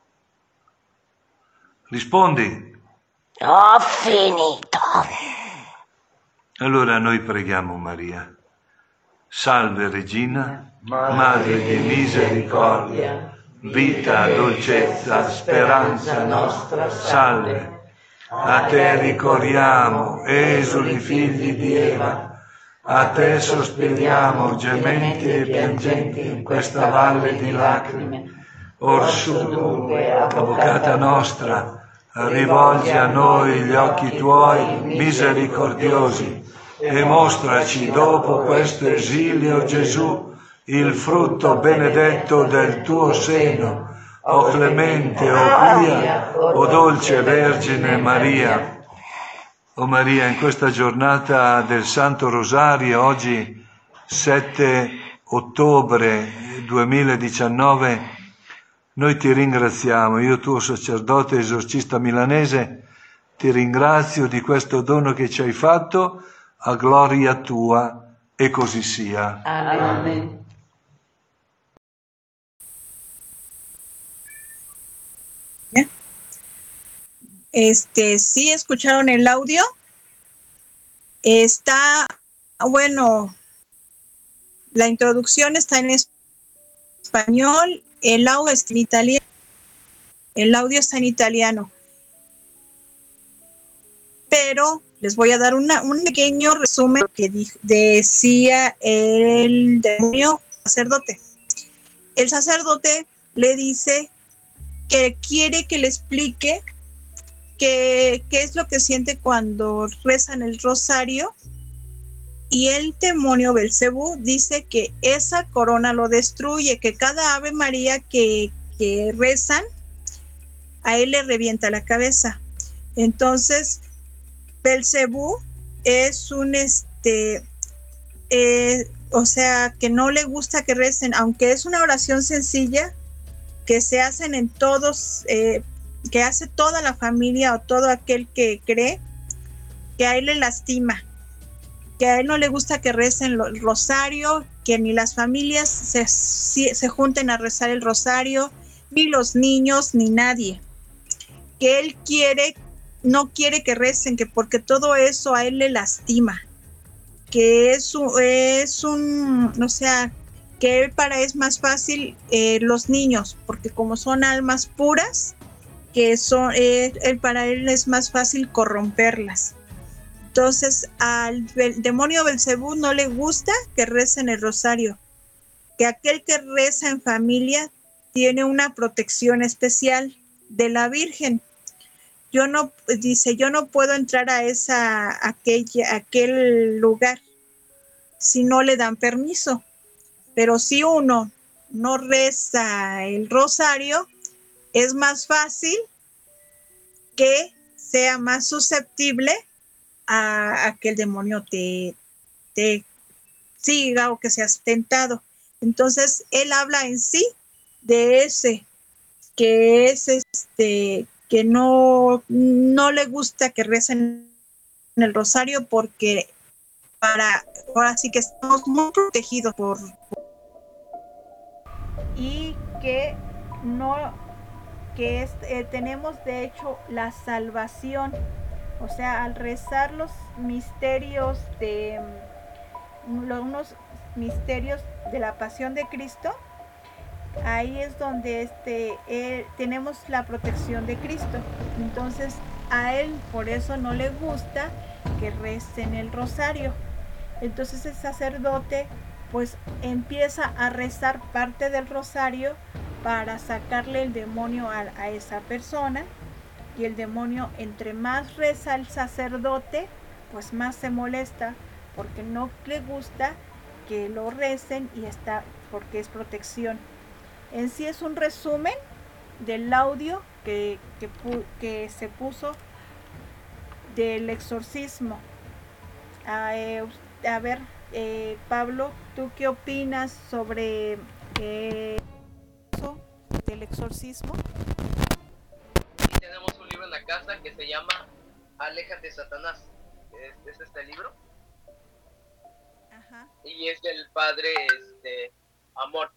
Rispondi. Ho finito. Allora noi preghiamo Maria. Salve Regina, Madre di misericordia, vita, dolcezza, speranza nostra, salve. A te ricorriamo, esuli figli di Eva, a te sospiriamo, gementi e piangenti in questa valle di lacrime. Orsù dunque, avvocata nostra, rivolgi a noi gli occhi tuoi misericordiosi e mostraci dopo questo esilio Gesù, il frutto benedetto del tuo seno, o clemente, o pia, o dolce Vergine Maria. O Maria, in questa giornata del Santo Rosario, oggi 7 ottobre 2019, noi ti ringraziamo, io tuo sacerdote esorcista milanese, ti ringrazio di questo dono che ci hai fatto, a gloria tua, e così sia. Amen. ¿Sí escucharon el audio? Está, bueno, la introducción está en español, el audio está en italiano. El audio está en italiano. Pero les voy a dar un pequeño resumen que decía el demonio sacerdote. El sacerdote le dice que quiere que le explique qué es lo que siente cuando rezan el rosario, y el demonio Belcebú dice que esa corona lo destruye, que cada Ave María que rezan, a él le revienta la cabeza. Entonces, Belcebú es un o sea, que no le gusta que recen, aunque es una oración sencilla que se hacen en todos, que hace toda la familia o todo aquel que cree, que a él le lastima, que a él no le gusta que recen el rosario, que ni las familias se junten a rezar el rosario, ni los niños, ni nadie. Que él no quiere que recen, que porque todo eso a él le lastima. Que o sea, que él para es más fácil los niños, porque como son almas puras, que son, para él es más fácil corromperlas. Entonces al demonio Belcebú no le gusta que recen el rosario, que aquel que reza en familia tiene una protección especial de la Virgen. Yo no puedo entrar a aquel lugar si no le dan permiso, pero si uno no reza el rosario, es más fácil que sea más susceptible a que el demonio te siga o que seas tentado. Entonces él habla en sí de ese, que es que no le gusta que recen el rosario, porque ahora sí que estamos muy protegidos y que tenemos de hecho la salvación. O sea, al rezar los misterios unos misterios de la pasión de Cristo, ahí es donde tenemos la protección de Cristo. Entonces a él por eso no le gusta que recen el rosario. Entonces el sacerdote pues empieza a rezar parte del rosario para sacarle el demonio a esa persona, y el demonio, entre más reza el sacerdote, pues más se molesta, porque no le gusta que lo recen, porque es protección. En sí es un resumen del audio que se puso del exorcismo A ver, Pablo, ¿tú qué opinas sobre eso del exorcismo? Y tenemos un libro en la casa que se llama Aléjate, Satanás. Es este libro. Ajá. Y es del padre Amor.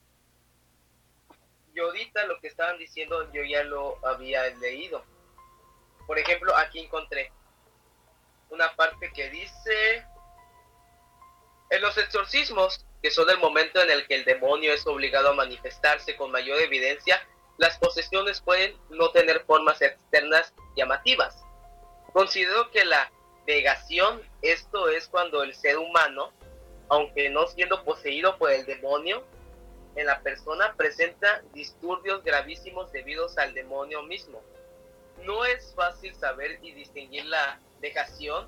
Y ahorita lo que estaban diciendo yo ya lo había leído. Por ejemplo, aquí encontré una parte que dice: en los exorcismos, que son el momento en el que el demonio es obligado a manifestarse con mayor evidencia, las posesiones pueden no tener formas externas llamativas. Considero que la negación, esto es cuando el ser humano, aunque no siendo poseído por el demonio, en la persona presenta disturbios gravísimos debidos al demonio mismo. No es fácil saber y distinguir la negación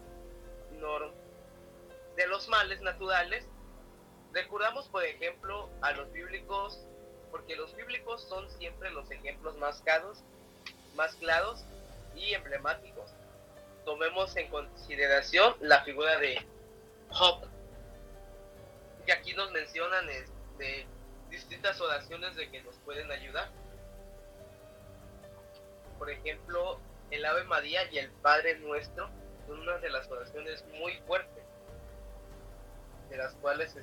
de los males naturales. Recurramos, por ejemplo, a los bíblicos, porque los bíblicos son siempre los ejemplos más claros y emblemáticos. Tomemos en consideración la figura de Job, que aquí nos mencionan distintas oraciones de que nos pueden ayudar. Por ejemplo, el Ave María y el Padre Nuestro son una de las oraciones muy fuertes, de las cuales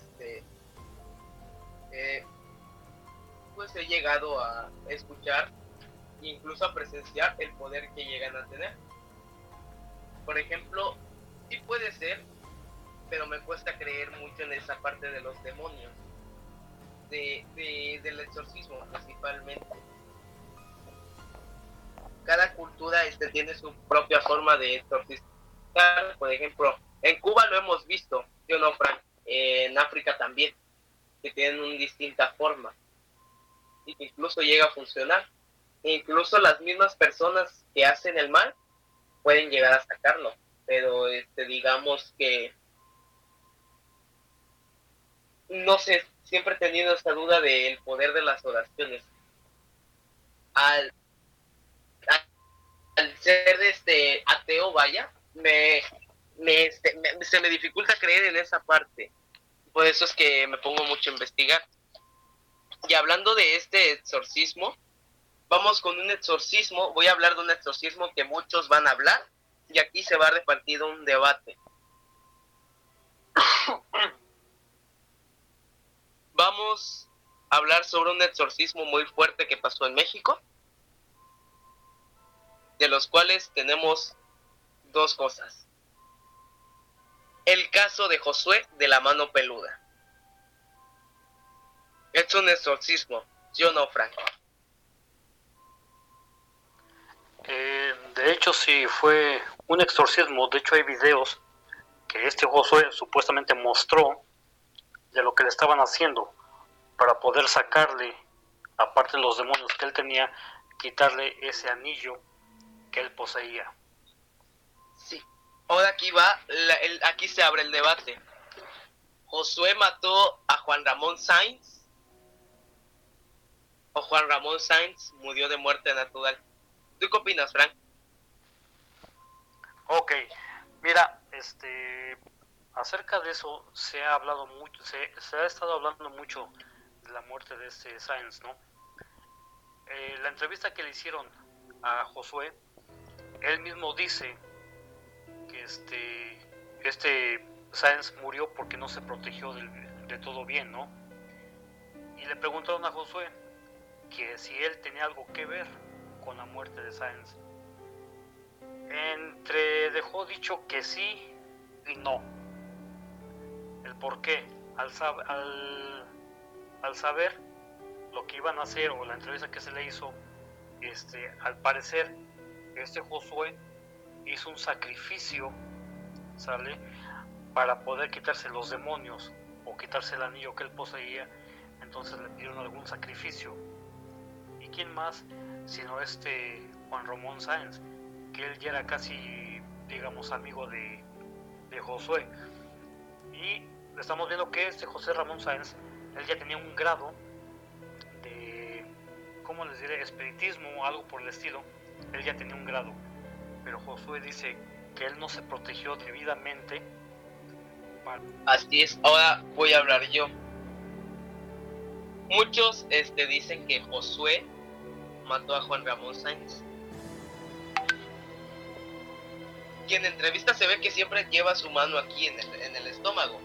pues he llegado a escuchar, incluso a presenciar el poder que llegan a tener. Por ejemplo, sí puede ser, pero me cuesta creer mucho en esa parte de los demonios, del exorcismo principalmente. Cada cultura tiene su propia forma de exorcizar. Por ejemplo, en Cuba lo hemos visto, ¿sí o no, Frank? En África también, que tienen una distinta forma y que incluso llega a funcionar. E incluso las mismas personas que hacen el mal pueden llegar a sacarlo, pero digamos que no sé, siempre he tenido esta duda del poder de las oraciones. Al ser ateo, vaya, se me dificulta creer en esa parte. Por eso es que me pongo mucho a investigar. Y hablando de este exorcismo, vamos con un exorcismo. Voy a hablar de un exorcismo que muchos van a hablar, y aquí se va a repartir un debate. Vamos a hablar sobre un exorcismo muy fuerte que pasó en México, de los cuales tenemos dos cosas. El caso de Josué de la mano peluda. Es un exorcismo, ¿sí o no, Frank? De hecho, sí, fue un exorcismo. De hecho, hay videos que este Josué supuestamente mostró de lo que le estaban haciendo para poder sacarle, aparte de los demonios que él tenía, quitarle ese anillo que él poseía. Sí. Ahora aquí se abre el debate. ¿Josué mató a Juan Ramón Sáenz? ¿O Juan Ramón Sáenz murió de muerte natural? ¿Tú qué opinas, Frank? Ok, mira, acerca de eso se ha hablado mucho, se ha estado hablando mucho de la muerte de Sáenz, ¿no? La entrevista que le hicieron a Josué, él mismo dice que Sáenz murió porque no se protegió de todo bien, ¿no? Y le preguntaron a Josué que si él tenía algo que ver con la muerte de Sáenz. Dejó dicho que sí y no. El por qué, al saber lo que iban a hacer o la entrevista que se le hizo, al parecer Josué hizo un sacrificio, ¿sale?, para poder quitarse los demonios o quitarse el anillo que él poseía. Entonces le pidieron algún sacrificio. ¿Y quién más sino Juan Ramón Sáenz, que él ya era casi, digamos, amigo de Josué? Y estamos viendo que José Ramón Sáenz, él ya tenía un grado de, ¿cómo les diré?, espiritismo o algo por el estilo. Él ya tenía un grado, pero Josué dice que él no se protegió debidamente Así es, ahora voy a hablar yo. Muchos dicen que Josué mató a Juan Ramón Sáenz. Y en entrevistas se ve que siempre lleva su mano aquí en el estómago.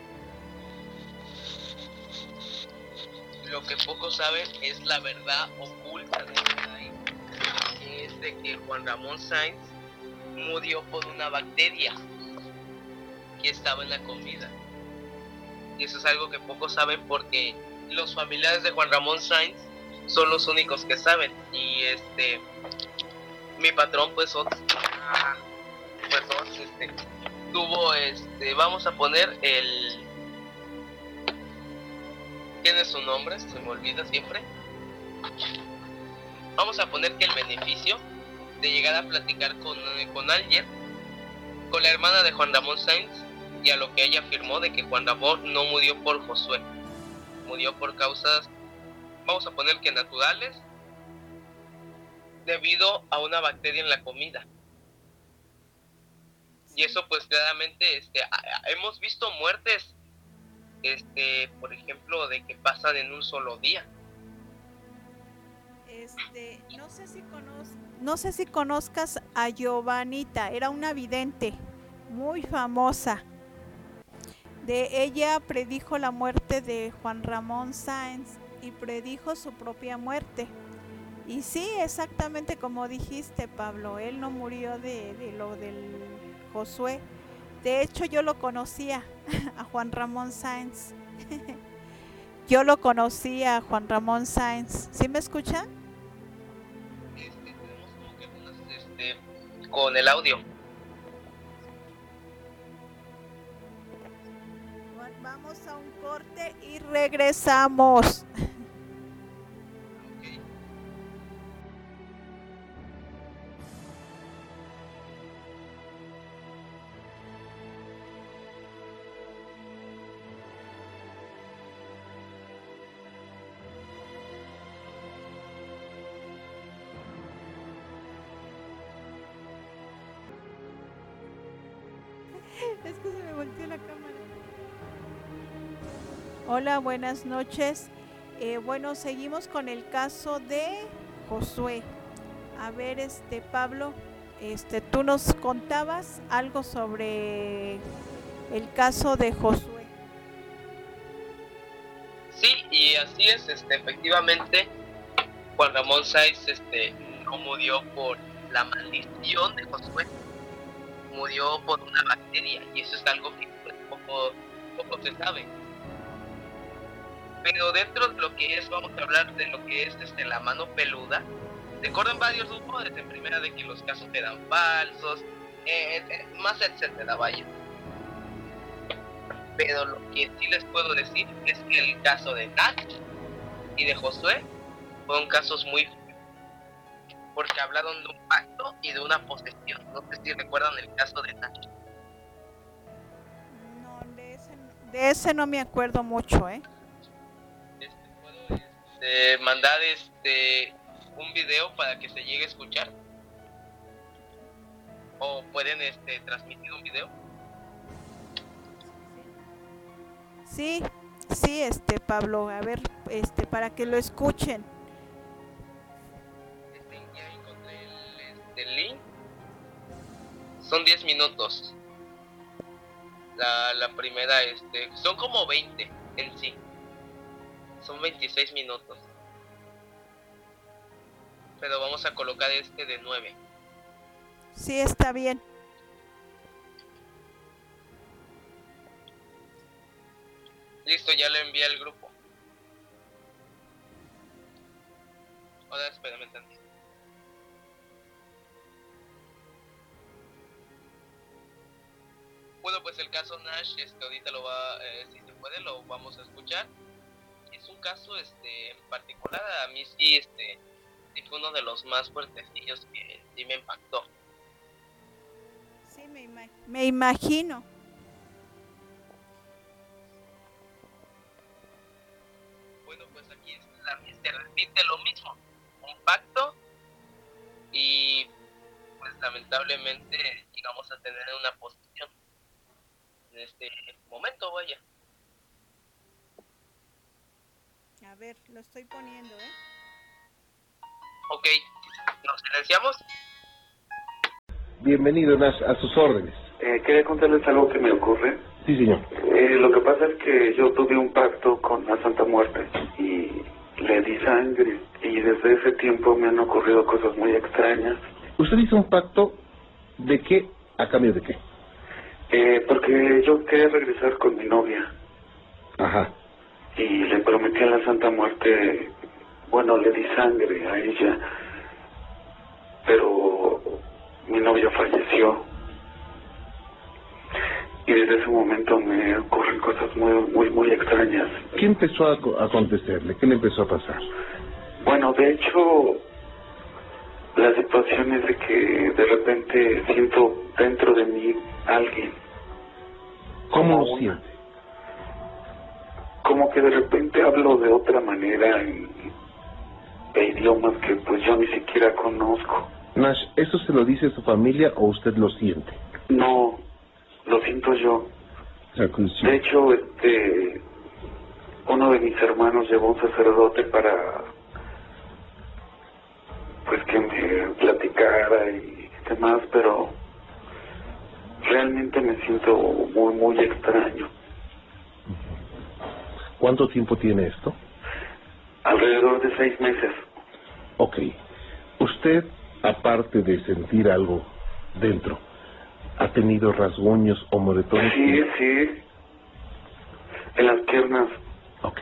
Lo que pocos saben es la verdad oculta de ahí, que es de que Juan Ramón Sáenz murió por una bacteria que estaba en la comida. Y eso es algo que pocos saben porque los familiares de Juan Ramón Sáenz son los únicos que saben. Y mi patrón tuvo vamos a poner tiene su nombre, se me olvida siempre. Vamos a poner que el beneficio de llegar a platicar con alguien, con la hermana de Juan Ramón Sáenz, y a lo que ella afirmó de que Juan Ramón no murió por Josué, murió por causas, vamos a poner que naturales, debido a una bacteria en la comida. Y eso pues claramente hemos visto muertes por ejemplo, de que pasan en un solo día. No sé si conozcas a Giovanita, era una vidente muy famosa. Ella predijo la muerte de Juan Ramón Sáenz y predijo su propia muerte. Y sí, exactamente como dijiste, Pablo, él no murió de lo del Josué. De hecho, yo lo conocía a Juan Ramón Sáenz. Yo lo conocía a Juan Ramón Sáenz. ¿Sí me escuchan? Tenemos como que algunas con el audio. Vamos a un corte y regresamos. Es que se me volteó la cámara. Hola, buenas noches. Bueno, seguimos con el caso de Josué. A ver, Pablo, tú nos contabas algo sobre el caso de Josué. Sí, y así es, efectivamente, Juan Ramón Sáenz no murió por la maldición de Josué, murió por una bacteria, y eso es algo que pues, poco se sabe. Pero dentro de lo que es, vamos a hablar de lo que es la mano peluda. Se corren varios rumores, en primera de que los casos eran falsos, más etcétera, vaya. Pero lo que sí les puedo decir es que el caso de Nach y de Josué fueron casos muy fuertes, porque hablaron de un pacto y de una posesión. No sé si recuerdan el caso de Nach. No, de ese no me acuerdo mucho, Puedo mandar un video para que se llegue a escuchar, o pueden transmitir un video. Sí, Pablo, a ver, para que lo escuchen. Ya encontré el link. Son 10 minutos. La primera, son como 20 en sí. Son 26 minutos. Pero vamos a colocar de 9. Sí, está bien. Listo, ya lo envié al grupo. Ahora espérame tantito. Bueno, pues el caso Nash, ahorita lo va, si se puede, lo vamos a escuchar. Es un caso, en particular, a mí sí, sí fue uno de los más fuertecillos que sí me impactó. Sí, me imagino. Bueno, pues aquí se repite lo mismo, un pacto, y pues lamentablemente llegamos a tener una posición. en este momento, vaya. A ver, lo estoy poniendo, Ok, ¿nos silenciamos? Bienvenido, Nash, a sus órdenes. Quería contarles algo que me ocurre. Sí, señor. Lo que pasa es que yo tuve un pacto con la Santa Muerte y le di sangre, y desde ese tiempo me han ocurrido cosas muy extrañas. ¿Usted hizo un pacto de qué a cambio de qué? Porque yo quería regresar con mi novia. Ajá. Y le prometí a la Santa Muerte, bueno, le di sangre a ella, pero mi novia falleció. Y desde ese momento me ocurren cosas muy extrañas. ¿Qué empezó a acontecerle? ¿Qué le empezó a pasar? Bueno, de hecho, la situación es de que de repente siento dentro de mí alguien. ¿Cómo lo siente? Como que de repente hablo de otra manera de idiomas que pues yo ni siquiera conozco. Nash, ¿eso se lo dice su familia o usted lo siente? No, lo siento yo. De hecho, uno de mis hermanos llevó un sacerdote para pues que me platicara y demás, pero realmente me siento muy extraño. ¿Cuánto tiempo tiene esto? Alrededor de 6 meses. Ok. ¿Usted, aparte de sentir algo dentro, ha tenido rasguños o moretones? Sí. En las piernas. Ok.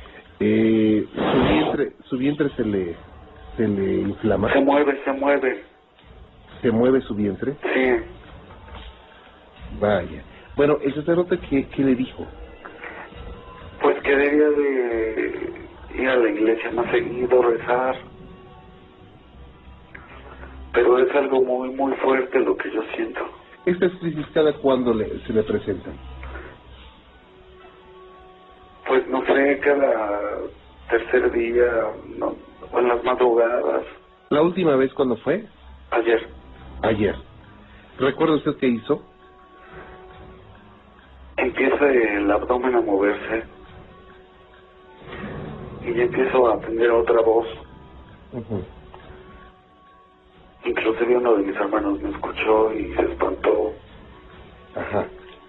¿Su vientre se le inflama? Se mueve. ¿Se mueve su vientre? Sí. Vaya. Bueno, ¿el sacerdote qué le dijo? Pues que debía de ir a la iglesia más seguido, rezar. Pero es algo muy fuerte lo que yo siento. ¿Estas crisis cada cuándo se le presentan? Pues no sé, cada tercer día, no, o en las madrugadas. ¿La última vez cuándo fue? Ayer. ¿Recuerda usted qué hizo? Empieza el abdomen a moverse y empiezo a tener otra voz. Inclusive uno de mis hermanos me escuchó y se espantó. Ajá.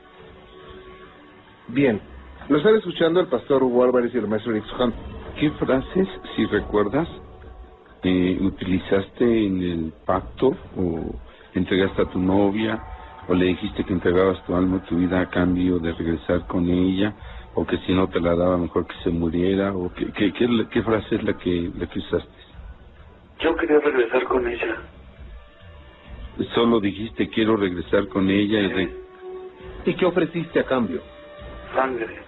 Bien. Lo están escuchando el pastor Hugo Álvarez y el maestro Eric Sohan. ¿Qué frases, si recuerdas, utilizaste en el pacto o entregaste a tu novia o le dijiste que entregabas tu alma, tu vida a cambio de regresar con ella, o que si no te la daba mejor que se muriera, o qué frase es la que usaste? Yo quería regresar con ella. Solo dijiste quiero regresar con ella. ¿Y qué ofreciste a cambio? Sangre.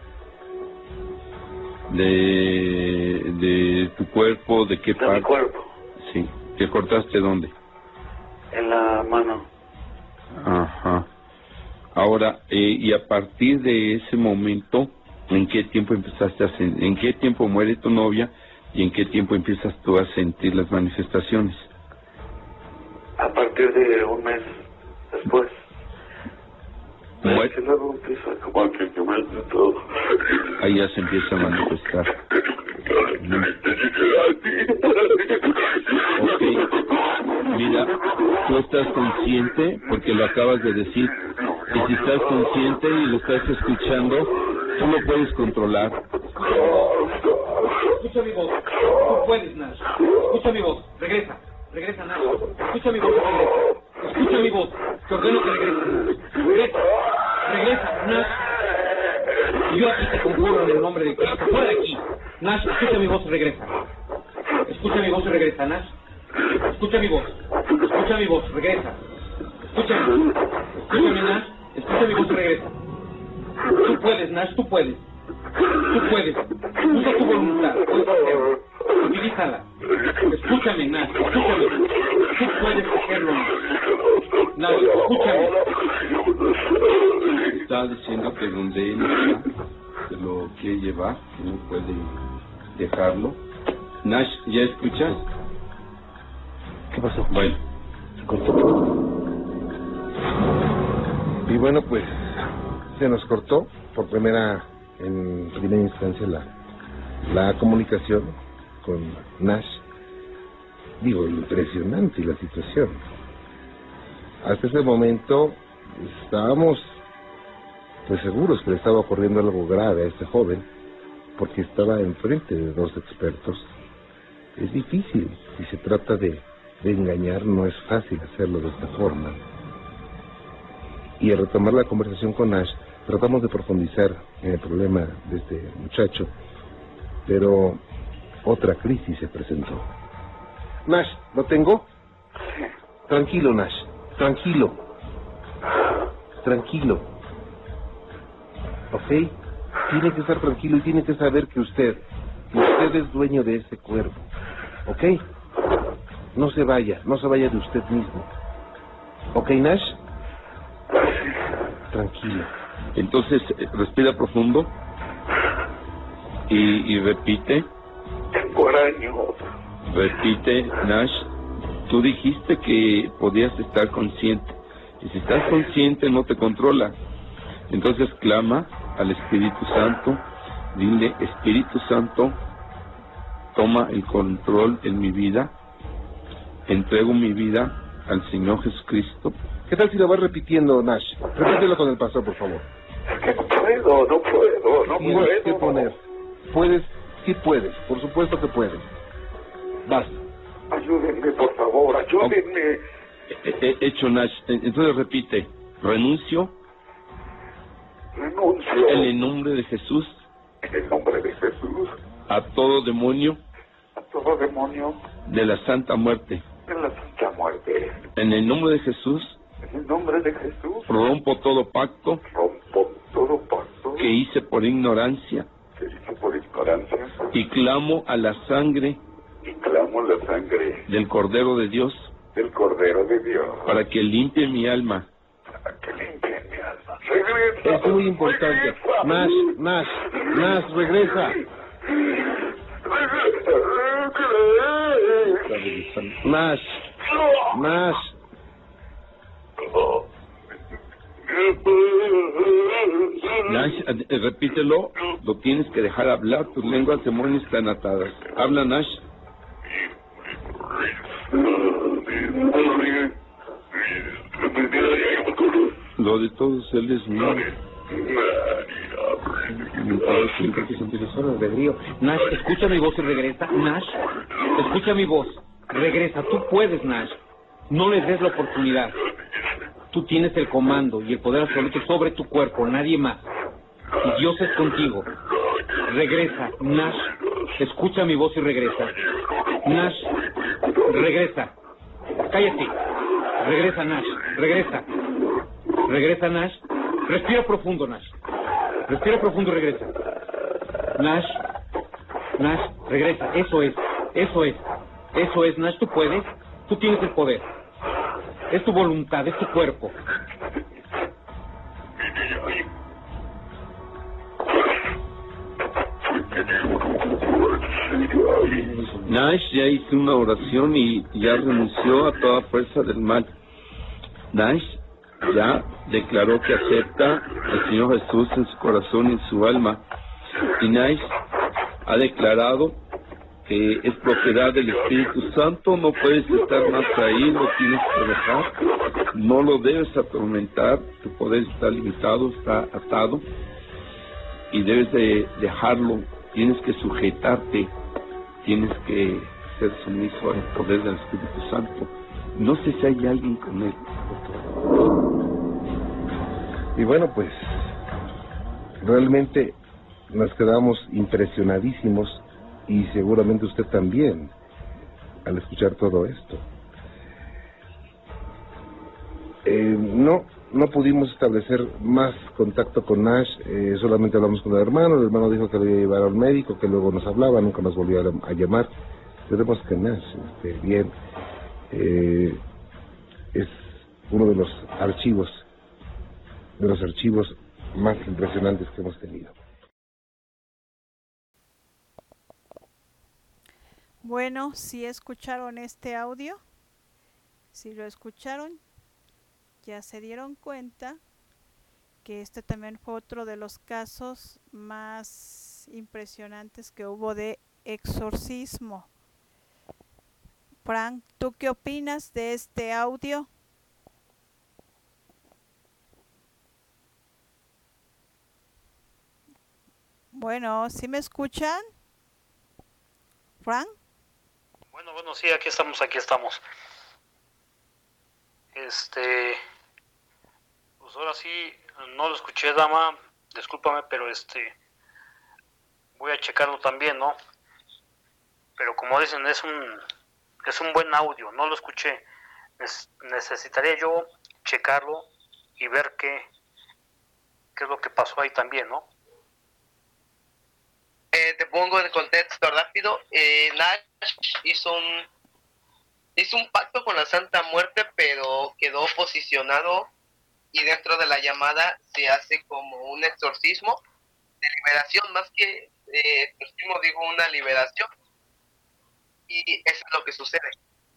De tu cuerpo, ¿de qué parte? De mi cuerpo. Sí. ¿Te cortaste dónde? En la mano. Ajá. Ahora, y a partir de ese momento, ¿en qué tiempo empezaste en qué tiempo muere tu novia y en qué tiempo empiezas tú a sentir las manifestaciones? A partir de un mes después. Muere. Que luego empieza como que quemarse todo. Ahí ya se empieza a manifestar. Ok. Mira, tú estás consciente, porque lo acabas de decir, y si estás consciente y lo estás escuchando, tú lo puedes controlar. Escucha mi voz, tú puedes, Nash. Escucha mi voz, regresa, Nash. Escucha mi voz, regresa. Escucha mi voz, te ordeno que regreses, Nash. Regresa, Nash. Y yo aquí te conjuro en el nombre de Cristo. Fuera de aquí. Nash, escucha mi voz y regresa. Escucha mi voz y regresa, Nash. Escucha mi voz, regresa. Escúchame, Nash. Escucha mi voz y regresa. Tú puedes, Nash, tú puedes. Usa tu voluntad, puedes hacerlo. Utilízala. Escúchame, Nash, escúchame. Tú puedes hacerlo, Nash, escúchame. Está diciendo que donde él está, se lo quiere llevar, no puede dejarlo. Nash, ¿ya escuchas? ¿Qué pasó? Bueno. Y bueno, pues se nos cortó en primera instancia la comunicación con Nash. Digo, impresionante la situación. Hasta ese momento estábamos pues seguros que le estaba ocurriendo algo grave a este joven, porque estaba enfrente de dos expertos. Es difícil, si se trata de engañar, no es fácil hacerlo de esta forma. Y al retomar la conversación con Nash, tratamos de profundizar en el problema de este muchacho, pero otra crisis se presentó. Nash, ¿lo tengo? Tranquilo, Nash, tranquilo. Tranquilo. ¿Ok? Tiene que estar tranquilo y tiene que saber que usted es dueño de ese cuerpo. ¿Ok? No se vaya de usted mismo. ¿Ok, Nash? Tranquilo. Entonces, respira profundo y repite. Tengo araños. Repite, Nash. Tú dijiste que podías estar consciente. Y si estás consciente, no te controla. Entonces clama al Espíritu Santo. Dile, Espíritu Santo, toma el control en mi vida. Entrego mi vida al Señor Jesucristo. ¿Qué tal si lo vas repitiendo, Nash? Repítelo con el pastor, por favor. Es que no puedo. Tienes que poner. Puedes, sí puedes, por supuesto que puedes. Basta. Ayúdenme, por favor, ayúdenme. Hecho, Nash. Entonces repite, renuncio. En el nombre de Jesús. En el nombre de Jesús. A todo demonio. A todo demonio. De la Santa Muerte. De la Santa Muerte. En el nombre de Jesús. En el nombre de Jesús. Rompo todo pacto. Rompo todo pacto. Que hice por ignorancia. Que hice por ignorancia. Y clamo a la sangre. Y clamo a la sangre. Del Cordero de Dios. Del Cordero de Dios. Para que limpie mi alma. Para que limpie mi alma. Regresa. Es muy importante. Nash, regresa. Nash. Nash, repítelo, lo tienes que dejar hablar, tus lenguas demonios están atadas. Habla, Nash. Lo de todos él es mío. Nash, escucha mi voz y regresa. Nash, escucha mi voz. Regresa, tú puedes, Nash. No le des la oportunidad. Tú tienes el comando y el poder absoluto sobre tu cuerpo, nadie más. Y Dios es contigo. Regresa, Nash. Escucha mi voz y regresa. Nash, regresa. Cállate. Regresa, Nash. Regresa. Regresa, Nash. Respira profundo, Nash. Respira profundo y regresa. Nash. Nash, regresa. Eso es. Nash, tú puedes. Tú tienes el poder. Es tu voluntad, es tu cuerpo. Nash ya hizo una oración y ya renunció a toda fuerza del mal. Nash ya declaró que acepta al Señor Jesús en su corazón y en su alma. Y Nash ha declarado que es propiedad del Espíritu Santo, no puedes estar más ahí, lo tienes que dejar, no lo debes atormentar, tu poder está limitado, está atado, y debes de dejarlo, tienes que sujetarte, tienes que ser sumiso al poder del Espíritu Santo. No sé si hay alguien con él. Y bueno, pues, realmente nos quedamos impresionadísimos, y seguramente usted también, al escuchar todo esto. No pudimos establecer más contacto con Nash, solamente hablamos con el hermano dijo que lo iba a llevar al médico, que luego nos hablaba, nunca nos volvió a llamar. Esperemos que Nash esté bien. Es uno de los archivos más impresionantes que hemos tenido. Bueno, si escucharon este audio, si lo escucharon, ya se dieron cuenta que este también fue otro de los casos más impresionantes que hubo de exorcismo. Frank, ¿tú qué opinas de este audio? Bueno, ¿sí me escuchan? ¿Frank? Bueno, sí, aquí estamos. Pues ahora sí, no lo escuché, dama, discúlpame, pero voy a checarlo también, ¿no? Pero como dicen, es un buen audio, no lo escuché. Necesitaría yo checarlo y ver qué es lo que pasó ahí también, ¿no? Te pongo en contexto rápido. Nash hizo un pacto con la Santa Muerte, pero quedó posicionado, y dentro de la llamada se hace como un exorcismo de liberación, más que exorcismo, digo una liberación, y eso es lo que sucede.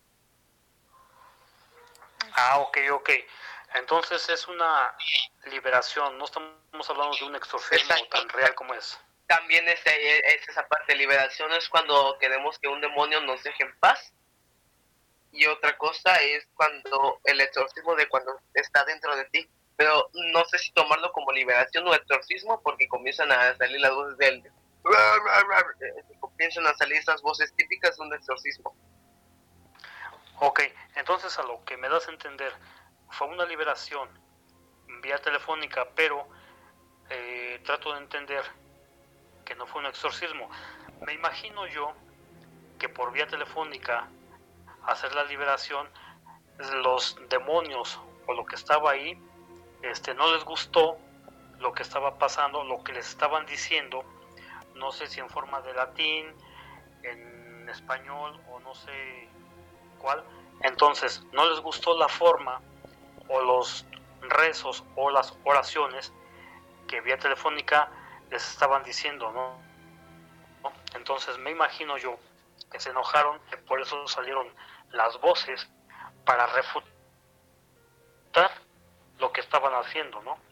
Ok. Entonces es una liberación, no estamos hablando de un exorcismo. Exacto. Tan real como es. También es esa parte de liberación, es cuando queremos que un demonio nos deje en paz. Y otra cosa es cuando el exorcismo de cuando está dentro de ti. Pero no sé si tomarlo como liberación o exorcismo, porque comienzan a salir las voces del... comienzan a salir esas voces típicas de un exorcismo. Ok, entonces a lo que me das a entender, fue una liberación vía telefónica, pero trato de entender que no fue un exorcismo. Me imagino yo que por vía telefónica hacer la liberación, los demonios o lo que estaba ahí no les gustó lo que estaba pasando, lo que les estaban diciendo, no sé si en forma de latín, en español o no sé cuál. Entonces no les gustó la forma o los rezos o las oraciones que vía telefónica les estaban diciendo, ¿no? Entonces me imagino yo que se enojaron, que por eso salieron las voces para refutar lo que estaban haciendo, ¿no?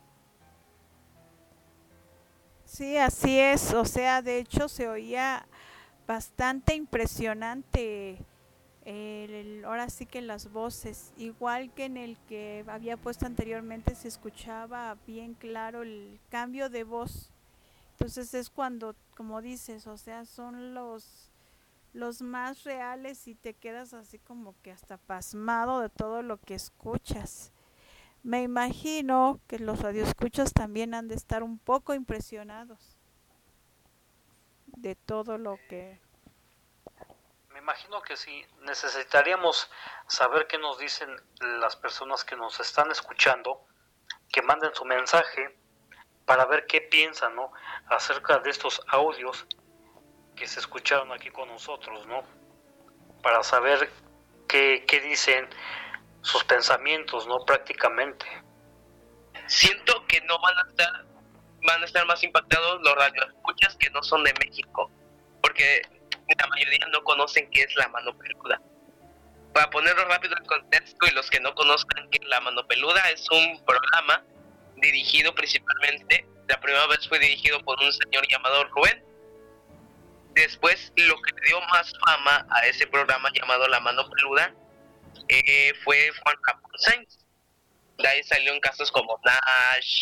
Sí, así es, o sea, de hecho se oía bastante impresionante ahora sí que las voces, igual que en el que había puesto anteriormente, se escuchaba bien claro el cambio de voz. Entonces es cuando, como dices, o sea, son los más reales y te quedas así como que hasta pasmado de todo lo que escuchas. Me imagino que los radioescuchas también han de estar un poco impresionados de todo lo que... Me imagino que sí, necesitaríamos saber qué nos dicen las personas que nos están escuchando, que manden su mensaje para ver qué piensan, ¿no?, acerca de estos audios que se escucharon aquí con nosotros, ¿no? Para saber qué dicen, sus pensamientos, ¿no?, prácticamente. Siento que no van a estar más impactados los radioescuchas que no son de México, porque la mayoría no conocen qué es la mano peluda. Para ponerlo rápido en contexto, y los que no conozcan qué es la mano peluda, es un programa dirigido principalmente, la primera vez fue dirigido por un señor llamado Rubén. Después, lo que le dio más fama a ese programa llamado La Mano Peluda fue Juan Ramón Sainz. De ahí salió en casos como Nash,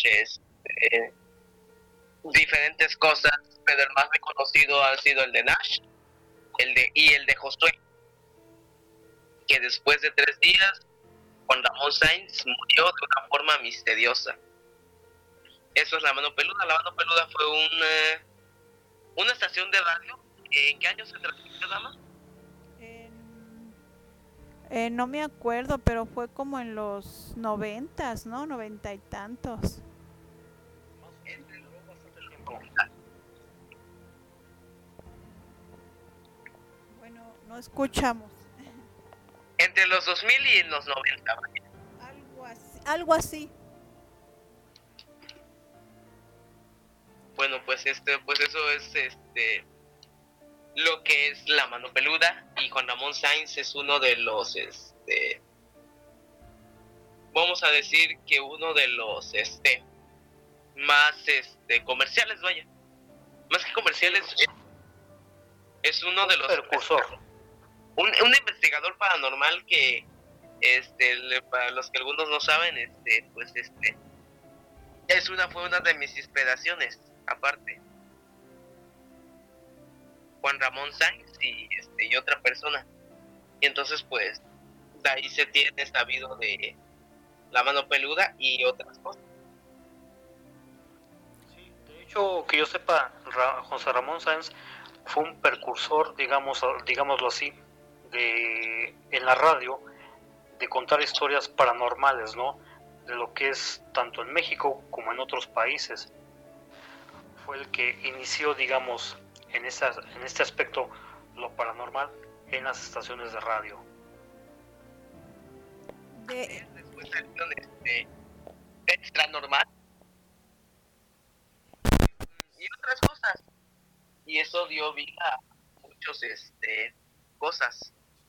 diferentes cosas, pero el más reconocido ha sido el de Nash, el de Josué, que después de 3 días Juan Ramón Sainz murió de una forma misteriosa. Eso es La Mano Peluda. La Mano Peluda fue una estación de radio. ¿En qué año se transmitió, dama? No me acuerdo, pero fue como en los 90s, ¿no? 90 y tantos. Bueno, no escuchamos. Entre los 2000 y en los 90. Algo así. Bueno, pues eso es lo que es La Mano Peluda, y Juan Ramón Sainz es uno de los vamos a decir que uno de los más comerciales, vaya. Más que comerciales, es uno de los precursor. Un investigador paranormal que para los que algunos no saben, fue una de mis inspiraciones, aparte. Juan Ramón Sáenz y otra persona. Y entonces pues de ahí se tiene sabido de La Mano Peluda y otras cosas. Sí, de hecho, que yo sepa, José Ramón Sáenz fue un precursor, digámoslo así, en la radio, de contar historias paranormales, ¿no? De lo que es tanto en México como en otros países. Fue el que inició, digamos, en este aspecto, lo paranormal en las estaciones de radio. Después salieron Extra Normal y otras cosas. Y eso dio vida a muchos cosas.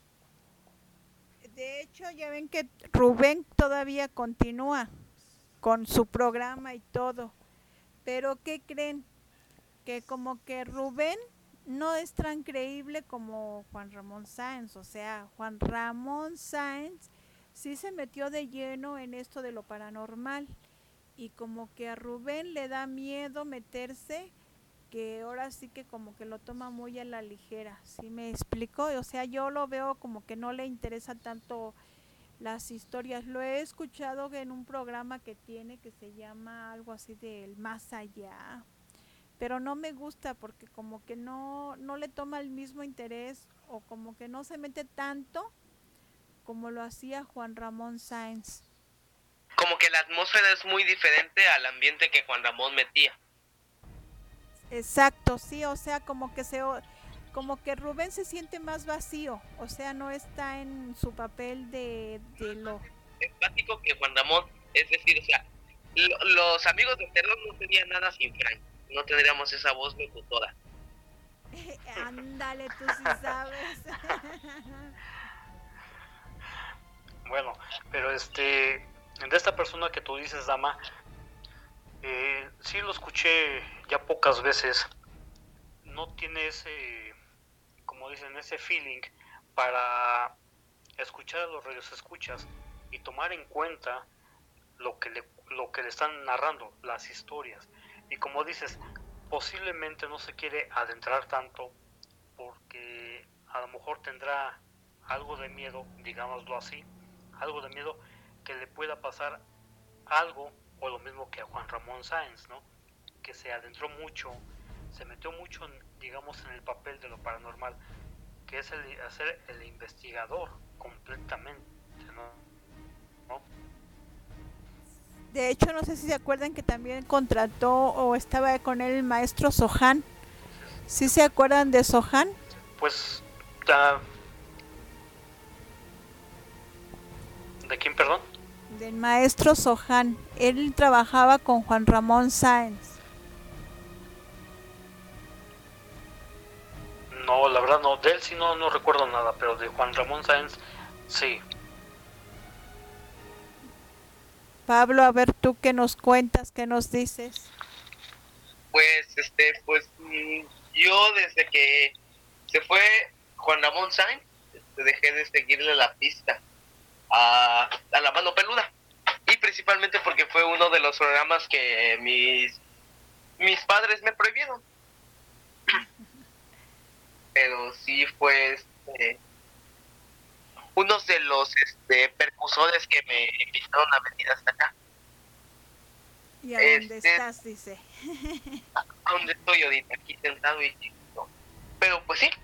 De hecho, ya ven que Rubén todavía continúa con su programa y todo. Pero ¿qué creen? Que como que Rubén no es tan creíble como Juan Ramón Sáenz. O sea, Juan Ramón Sáenz sí se metió de lleno en esto de lo paranormal. Y como que a Rubén le da miedo meterse, que ahora sí que como que lo toma muy a la ligera. ¿Sí me explico? O sea, yo lo veo como que no le interesa tanto las historias. Lo he escuchado en un programa que tiene que se llama algo así del Más Allá, pero no me gusta porque como que no le toma el mismo interés, o como que no se mete tanto como lo hacía Juan Ramón Sáenz. Como que la atmósfera es muy diferente al ambiente que Juan Ramón metía. Exacto, sí, o sea, como que Rubén se siente más vacío, o sea, no está en su papel de lo empático que Juan Ramón, es decir, o sea, los amigos del terror no tenían nada sin Frank, no tendríamos esa voz locutora. Ándale, tú sí sabes. Bueno, pero de esta persona que tú dices, dama, sí lo escuché ya pocas veces. No tiene ese, como dicen, ese feeling para escuchar a los radioescuchas y tomar en cuenta lo que le están narrando, las historias. Y como dices, posiblemente no se quiere adentrar tanto porque a lo mejor tendrá algo de miedo, digámoslo así, algo de miedo que le pueda pasar algo, o lo mismo que a Juan Ramón Sáenz, ¿no? Que se adentró mucho, se metió mucho, digamos, en el papel de lo paranormal, que es hacer el investigador completamente, ¿no? De hecho, no sé si se acuerdan que también contrató o estaba con él el maestro Sohan. ¿Sí se acuerdan de Sohan? Pues, ¿de quién, perdón? Del maestro Sohan. Él trabajaba con Juan Ramón Sáenz. No, la verdad no, de él sí no recuerdo nada, pero de Juan Ramón Sáenz sí. Pablo, a ver tú qué nos cuentas, qué nos dices. Pues, yo desde que se fue Juan Ramón Sáenz, dejé de seguirle la pista a La Mano Peluda, y principalmente porque fue uno de los programas que mis padres me prohibieron. Pero sí fue uno de los percursores que me invitaron a venir hasta acá. ¿Y a dónde estás? Dice. ¿A dónde estoy ahorita? Aquí sentado y chiquito. Pero pues sí.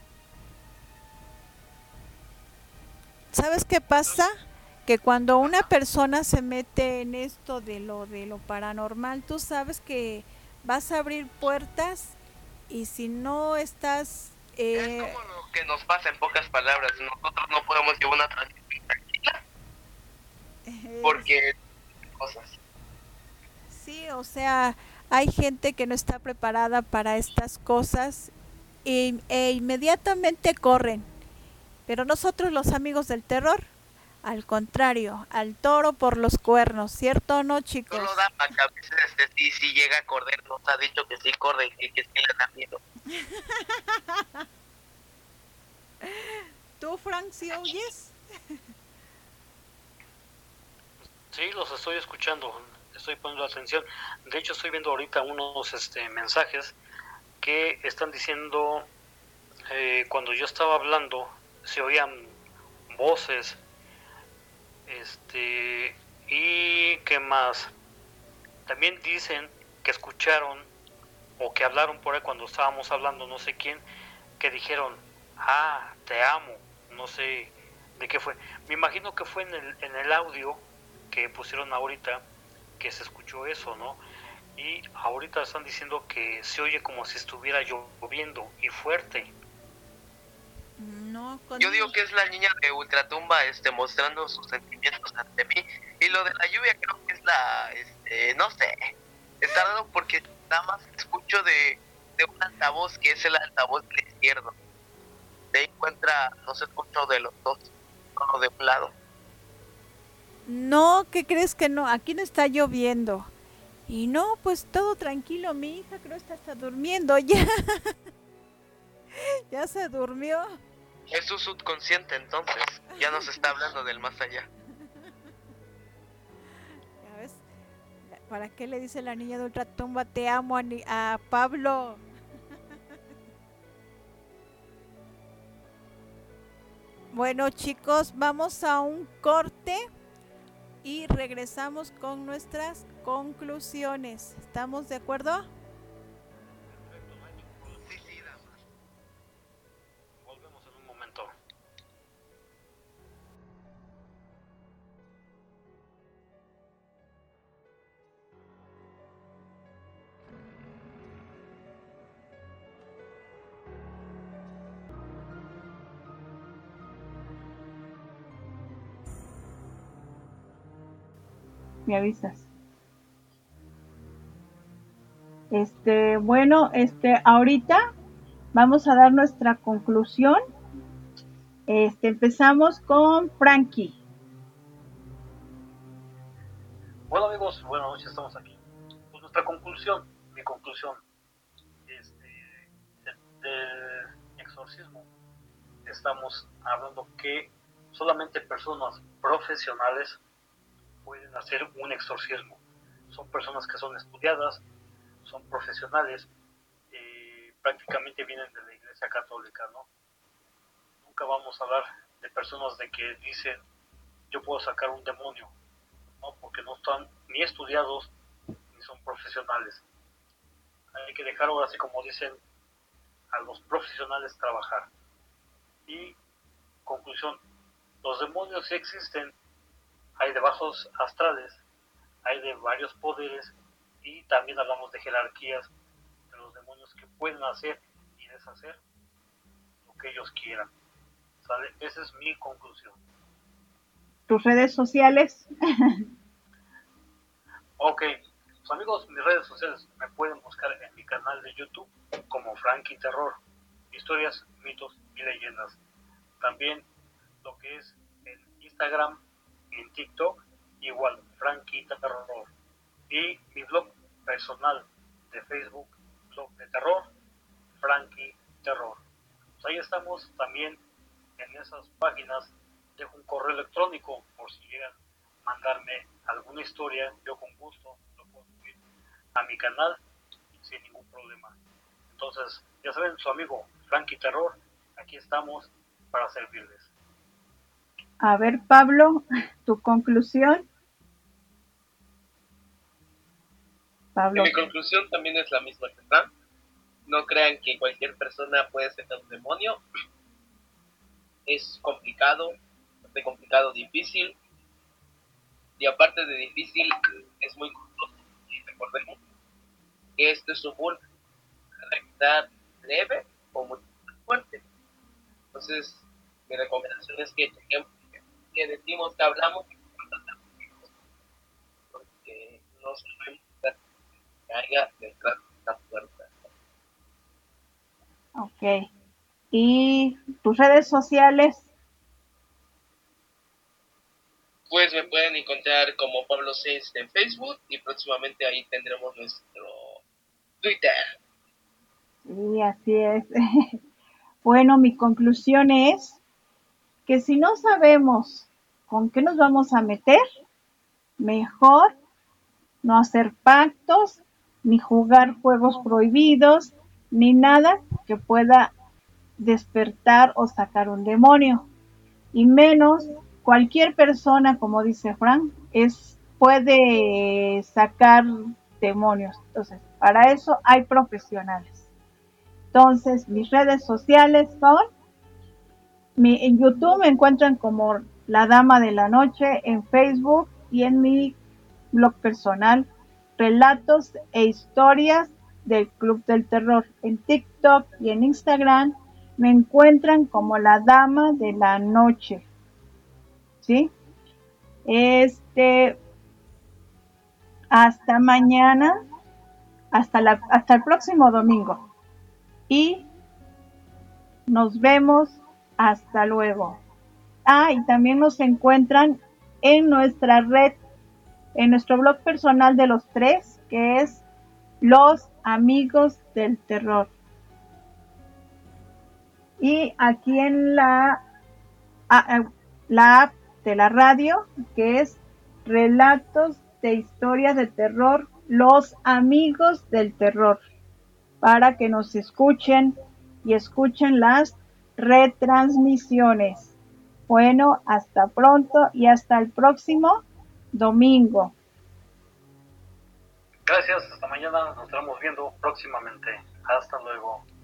¿Sabes qué pasa? Que cuando una persona se mete en esto de lo paranormal, tú sabes que vas a abrir puertas, y si no estás... Es como lo que nos pasa, en pocas palabras. Nosotros no podemos llevar una transición tranquila porque cosas. Sí, o sea, hay gente que no está preparada para estas cosas e inmediatamente corren. Pero nosotros, los amigos del terror, Al contrario, al toro por los cuernos, ¿cierto o no, chicos? Solo da para que a veces sí llega a correr, nos ha dicho que sí corre y que sí le da miedo. ¿Tú, Frank, si oyes? Sí, los estoy escuchando, estoy poniendo atención. De hecho, estoy viendo ahorita unos mensajes que están diciendo, cuando yo estaba hablando, se oían voces, y qué más. También dicen que escucharon o que hablaron por ahí cuando estábamos hablando, no sé quién, que dijeron, te amo, no sé de qué fue. Me imagino que fue en el audio que pusieron ahorita, que se escuchó eso, ¿no? Y ahorita están diciendo que se oye como si estuviera lloviendo y fuerte. No, yo digo que es la niña de Ultratumba mostrando sus sentimientos ante mí, y lo de la lluvia creo que es no sé, está raro porque nada más escucho de un altavoz que es el altavoz del izquierdo, de ahí no se escucho de los dos, solo de un lado. No, ¿qué crees que no? Aquí no está lloviendo. Y no, pues todo tranquilo, mi hija creo que está durmiendo ya. Ya se durmió. Es su subconsciente, entonces ya nos está hablando del más allá. ¿Ya ves? ¿Para qué le dice la niña de Ultratumba te amo a Pablo? Bueno, chicos, vamos a un corte y regresamos con nuestras conclusiones. ¿Estamos de acuerdo? Sí, dama. Volvemos en un momento. Me avisas. Bueno, ahorita vamos a dar nuestra conclusión. Empezamos con Frankie. Bueno, amigos, buenas noches, estamos aquí. Pues nuestra conclusión, mi conclusión, del exorcismo, estamos hablando que solamente personas profesionales pueden hacer un exorcismo. Son personas que son estudiadas, son profesionales, prácticamente vienen de la Iglesia Católica, ¿no? Nunca vamos a hablar de personas de que dicen, yo puedo sacar un demonio, ¿no? Porque no están ni estudiados ni son profesionales. Hay que dejar ahora, así como dicen, a los profesionales trabajar. Y conclusión, los demonios sí existen, hay de bajos astrales, hay de varios poderes, y también hablamos de jerarquías de los demonios que pueden hacer y deshacer lo que ellos quieran. ¿Sale? Esa es mi conclusión. ¿Tus redes sociales? Ok, pues amigos, mis redes sociales me pueden buscar en mi canal de YouTube como Frankie Terror, historias, mitos y leyendas. También lo que es en Instagram y en TikTok, igual Frankie Terror. Y mi blog personal de Facebook, blog de terror, Frankie Terror. Pues ahí estamos también en esas páginas. Dejo un correo electrónico por si llegan a mandarme alguna historia, yo con gusto lo puedo subir a mi canal sin ningún problema. Entonces, ya saben, su amigo Frankie Terror, aquí estamos para servirles. A ver, Pablo, tu conclusión. Pablo. Y mi conclusión también es la misma que Fran. No crean que cualquier persona puede ser un demonio. Es complicado, bastante complicado, difícil. Y aparte de difícil, es muy costoso. Y recordemos que esto es un carácter leve o muy fuerte. Entonces, mi recomendación es que chequemos que decimos que hablamos, porque no sabemos que haya detrás de esta puerta. Ok. ¿Y tus redes sociales? pues me pueden encontrar como Pablo 6 en Facebook y próximamente ahí tendremos nuestro Twitter. Sí, así es. Bueno, mi conclusión es que si no sabemos con qué nos vamos a meter, mejor no hacer pactos, ni jugar juegos prohibidos, ni nada que pueda despertar o sacar un demonio. Y menos cualquier persona, como dice Frank, puede sacar demonios. Entonces, para eso hay profesionales. Entonces, mis redes sociales son, en YouTube me encuentran como La Dama de la Noche, en Facebook y en mi blog personal, Relatos e Historias del Club del Terror. En TikTok y en Instagram me encuentran como La Dama de la Noche. ¿Sí? Hasta mañana, hasta el próximo domingo. Y nos vemos. Hasta luego. Y también nos encuentran en nuestra red, en nuestro blog personal de los tres, que es Los Amigos del Terror. Y aquí en la app de la radio, que es Relatos de Historias de Terror, Los Amigos del Terror, para que nos escuchen y escuchen las retransmisiones. Bueno, hasta pronto y hasta el próximo domingo. Gracias, hasta mañana, nos estaremos viendo próximamente. Hasta luego.